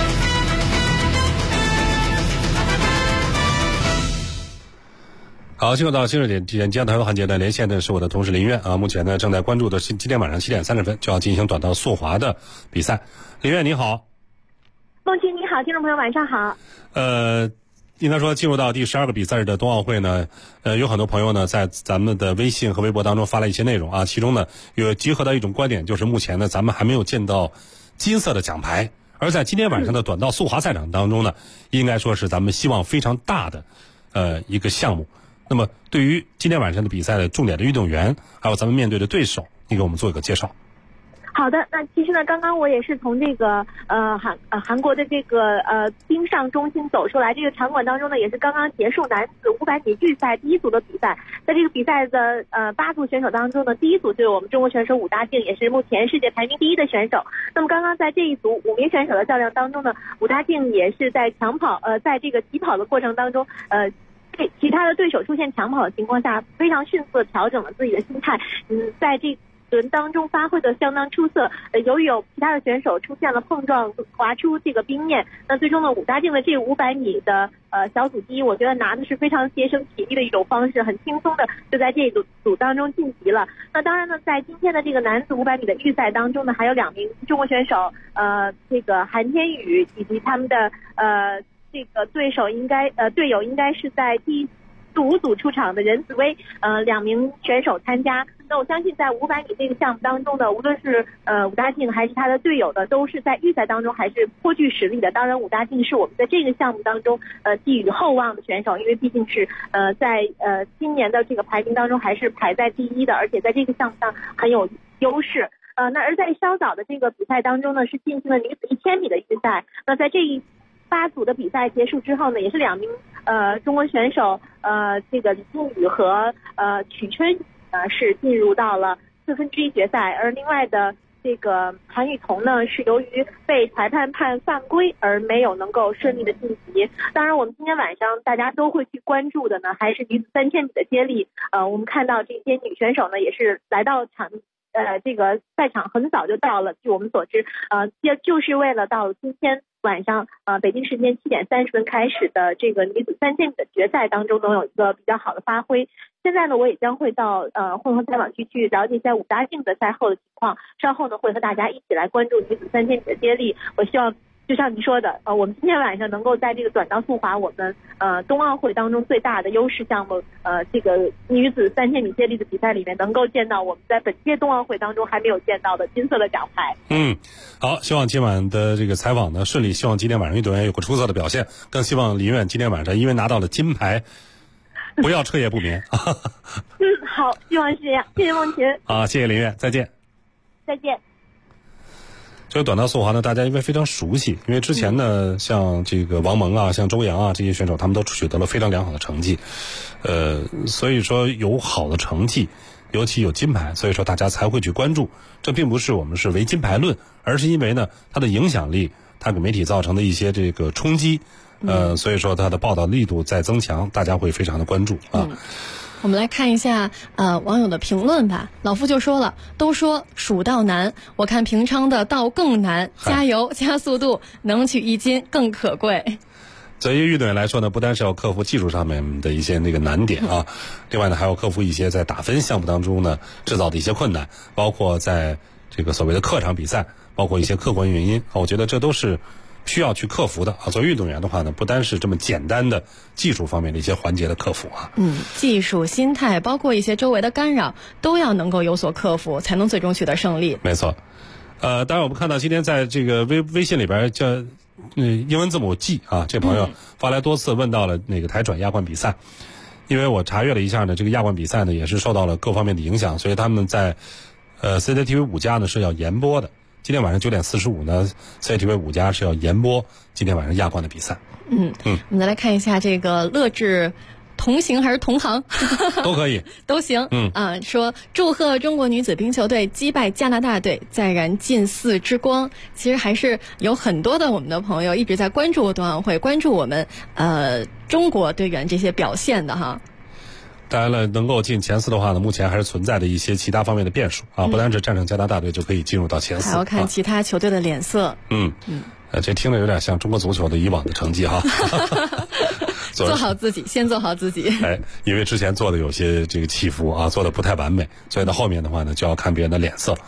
好，进入到今日点将台的环节呢，连线的是我的同事林苑啊。目前呢正在关注的是今天晚上7点30分就要进行短道速滑的比赛。林苑你好。 孟青你好，听众朋友晚上好。 应该说进入到第12个比赛日的冬奥会呢，有很多朋友呢在咱们的微信和微博当中发了一些内容啊，其中呢有集合到一种观点，就是目前呢咱们还没有见到金色的奖牌，而在今天晚上的短道速滑赛场当中呢，应该说是咱们希望非常大的一个项目。那么对于今天晚上的比赛的重点的运动员，还有咱们面对的对手，你给我们做一个介绍。 好的，那其实呢，刚刚我也是从这个韩国的这个冰上中心走出来，这个场馆当中呢，也是刚刚结束男子500米预赛第一组的比赛。在这个比赛的8组选手当中呢，第一组就是我们中国选手武大靖，也是目前世界排名第1的选手。那么刚刚在这一组5名选手的较量当中呢，武大靖也是在在这个起跑的过程当中其他的对手出现抢跑的情况下，非常迅速的调整了自己的心态，在这轮当中发挥的相当出色。由于有其他的选手出现了碰撞，滑出这个冰面，那最终呢，武大靖的这500米的小组第一，我觉得拿的是非常节省体力的一种方式，很轻松的就在这一组当中晋级了。那当然呢，在今天的这个男子500米的预赛当中呢，还有2名中国选手，这个韩天宇以及他们的这个队友应该是在第5组出场的任子威，2名选手参加。那我相信在500米这个项目当中呢，无论是武大靖还是他的队友的，都是在预赛当中还是颇具实力的。当然，武大靖是我们在这个项目当中寄予厚望的选手，因为毕竟是在今年的这个排名当中还是排在第1的，而且在这个项目上很有优势。那而在稍早的这个比赛当中呢，是进行了女子1000米的预赛。那在这8组的比赛结束之后呢，也是2名中国选手这个李靖宇和曲春是进入到了4分之一决赛，而另外的这个韩雨桐呢，是由于被裁判判犯规而没有能够顺利的晋级。当然，我们今天晚上大家都会去关注的呢，还是女子3000米的接力。我们看到这些女选手呢，也是来到这个赛场很早就到了。据我们所知，就是为了到今天晚上北京时间7点30分开始的这个女子3000米的决赛当中能有一个比较好的发挥。现在呢，我也将会到混合采访区去了解一下武大靖的赛后的情况，稍后呢会和大家一起来关注女子3000米的接力。我希望就像您说的，我们今天晚上能够在这个短道速滑我们冬奥会当中最大的优势项目这个女子3000米接力的比赛里面，能够见到我们在本届冬奥会当中还没有见到的金色的奖牌。 好，希望今晚的这个采访呢顺利，希望今天晚上运动员有个出色的表现，更希望林苑今天晚上因为拿到了金牌，不要彻夜不眠。 好，希望是这样。谢谢梦琴。 好，谢谢林苑，再见。 再见。 这个短道速滑呢，大家因为非常熟悉，因为之前呢，像这个王蒙啊，像周洋啊这些选手，他们都取得了非常良好的成绩，所以说有好的成绩，尤其有金牌，所以说大家才会去关注。这并不是我们是唯金牌论，而是因为呢，它的影响力，它给媒体造成的一些这个冲击，所以说它的报道力度在增强，大家会非常的关注啊。 我们来看一下网友的评论吧。老夫就说了，都说蜀道难，我看平昌的道更难，加油加速度，能取1金更可贵。 对于运动员来说呢，不单是要克服技术上面的一些那个难点啊，另外呢还要克服一些在打分项目当中呢制造的一些困难，包括在这个所谓的客场比赛，包括一些客观原因，我觉得这都是需要去克服的啊。作为运动员的话呢，不单是这么简单的技术方面的一些环节的克服啊， 技术、心态，包括一些周围的干扰，都要能够有所克服，才能最终取得胜利。 没错。当然我们看到今天在这个微信里边叫英文字母 G 啊，这朋友发来多次问到了那个台转亚冠比赛，因为我查阅了一下呢，这个亚冠比赛呢也是受到了各方面的影响，所以他们在CCTV 5家呢是要延播的。今天晚上9点45呢 CCTV 5家是要延播今天晚上亚冠的比赛。 我们再来看一下这个乐智同行还是同行都可以都行。说祝贺中国女子冰球队击败加拿大队，再燃近4之光。其实还是有很多的我们的朋友一直在关注冬奥会，关注我们中国队员这些表现的哈。 当然了，能够进前4的话呢，目前还是存在的一些其他方面的变数啊，不单是战胜加拿大队就可以进入到前4， 还要看其他球队的脸色。 这听着有点像中国足球的以往的成绩哈。 做好自己，先做好自己。 因为之前做的有些这个起伏啊，做的不太完美，所以到后面的话呢，就要看别人的脸色。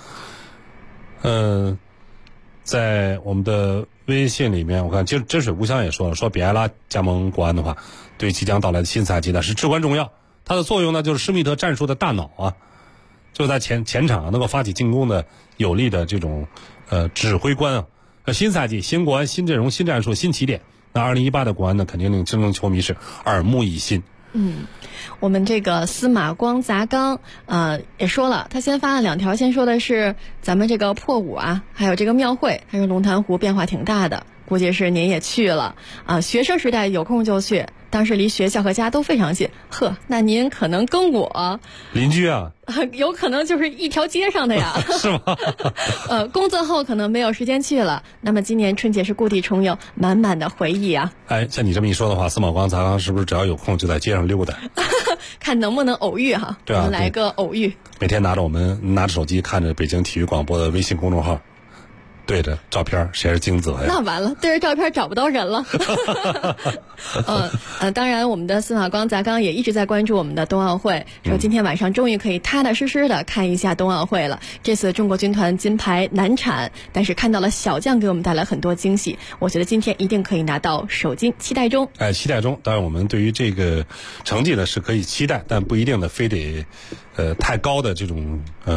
在我们的微信里面，我看真水无香也说了，说比埃拉加盟国安的话，对即将到来的新赛季呢是至关重要。它的作用呢，就是施密特战术的大脑啊，就在前场能够发起进攻的有力的这种指挥官啊。新赛季新国安新阵容新战术新起点，那2018的国安呢，肯定令真正球迷是耳目一新。 我们这个司马光砸缸，也说了，他先发了2条，先说的是咱们这个破五啊，还有这个庙会，他说龙潭湖变化挺大的，估计是您也去了啊，学生时代有空就去，当时离学校和家都非常近，呵，那您可能跟我邻居啊， 有可能就是一条街上的呀， 是吗？ 工作后可能没有时间去了，那么今年春节是故地重游，满满的回忆啊。 哎，像你这么一说的话，司马光砸缸是不是只要有空就在街上溜达？ 看能不能偶遇哈， 对啊， 我们来个偶遇。 每天拿着手机看着北京体育广播的微信公众号，对着照片谁是金泽呀？ 那完了，对着照片找不到人了。当然我们的司马光砸缸也一直在关注我们的冬奥会，说今天晚上终于可以踏踏实实的看一下冬奥会了。这次中国军团金牌难产，但是看到了小将给我们带来很多惊喜，我觉得今天一定可以拿到首金，期待中。 期待中。当然我们对于这个成绩呢是可以期待，但不一定的非得太高的这种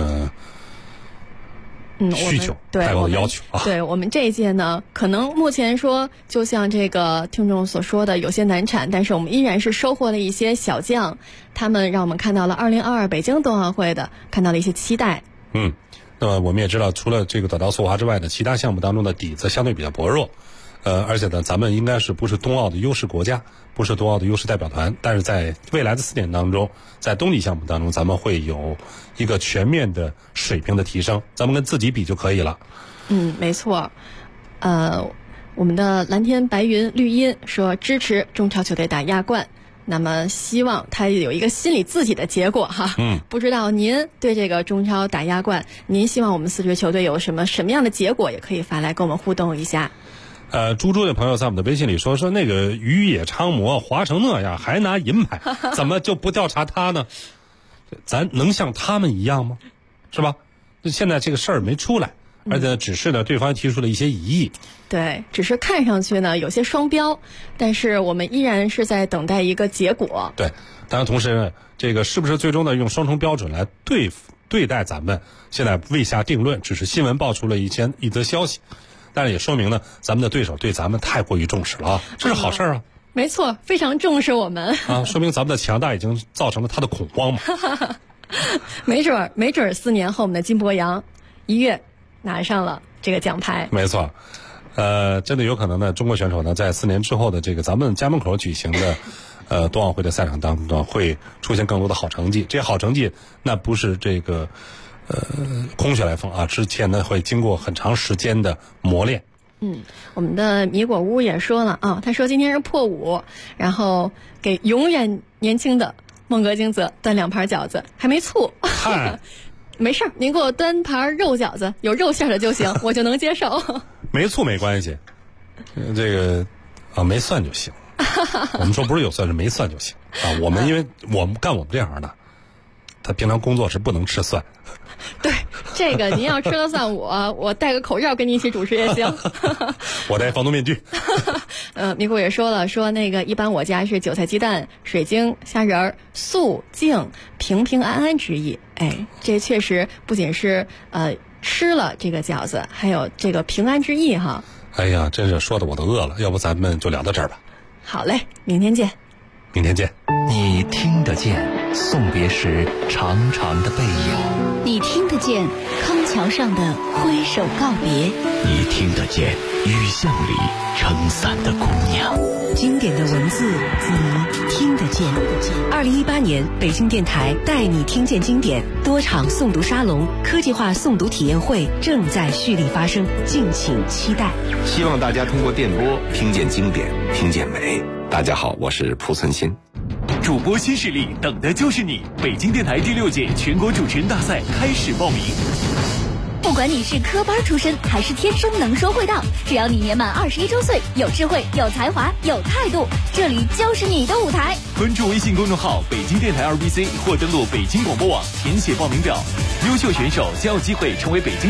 需求，太高的要求啊！ 对，我们这一届呢，可能目前说，就像这个听众所说的，有些难产，但是我们依然是收获了一些小将，他们让我们看到了2022北京冬奥会的，看到了一些期待。 那么我们也知道，除了这个短道速滑之外呢，其他项目当中的底子相对比较薄弱。而且呢，咱们应该是不是冬奥的优势国家，不是冬奥的优势代表团，但是在未来的4年当中，在冬季项目当中，咱们会有一个全面的水平的提升，咱们跟自己比就可以了。 没错。我们的蓝天白云绿茵说支持中超球队打亚冠，那么希望他有一个心里自己的结果哈。不知道您对这个中超打亚冠，您希望我们4支球队有什么样的结果，也可以发来跟我们互动一下。 猪猪的朋友在我们的微信里说那个于野昌磨滑成那样还拿银牌，怎么就不调查他呢？咱能像他们一样吗？是吧？现在这个事儿没出来，而且只是呢对方提出了一些疑义。 对，只是看上去呢有些双标，但是我们依然是在等待一个结果。 对，当然同时呢，这个是不是最终呢用双重标准来对待咱们，现在未下定论，只是新闻爆出了一则消息。但是也说明呢，咱们的对手对咱们太过于重视了啊，这是好事啊。 没错，非常重视我们啊，说明咱们的强大已经造成了他的恐慌嘛。 没准4年后我们的金博洋1月拿上了这个奖牌。 没错，真的有可能呢，中国选手呢在4年之后的这个咱们家门口举行的冬奥会的赛场当中会出现更多的好成绩。这些好成绩那不是这个空穴来风啊，之前呢会经过很长时间的磨练。 我们的米果屋也说了啊，他说今天是破5，然后给永远年轻的孟格京泽端2盘饺子，还没醋。没事儿，您给我端盘肉饺子，有肉馅的就行，我就能接受。 没醋没关系，这个没蒜就行。我们说不是有蒜，是没蒜就行啊。我们因为我们干我们这行的，他平常工作是不能吃蒜。 对，这个您要吃了蒜，我戴个口罩跟你一起主持也行。 我戴防毒面具。 米果也说了，说那个一般我家是韭菜鸡蛋、水晶、虾仁儿、素净，平平安安之意。哎，这确实不仅是吃了这个饺子，还有这个平安之意哈。 哎呀，真是说的我都饿了，要不咱们就聊到这儿吧。 好嘞，明天见。 明天见。 你听得见送别时长长的背影， 你听得见康桥上的挥手告别， 你听得见雨巷里撑伞的姑娘。 经典的文字，你听得见。2018年北京电台带你听见经典多场诵读沙龙、科技化诵读体验会正在蓄力发生，敬请期待。 希望大家通过电波听见经典，听见美。大家好，我是蒲存昕。 主播新势力，等的就是你！北京电台第6届全国主持人大赛开始报名。 不管你是科班出身还是天生能说会道，只要你年满21周岁，有智慧、有才华、有态度，这里就是你的舞台。 关注微信公众号北京电台2BC 或登录北京广播网，填写报名表。优秀选手将有机会成为北京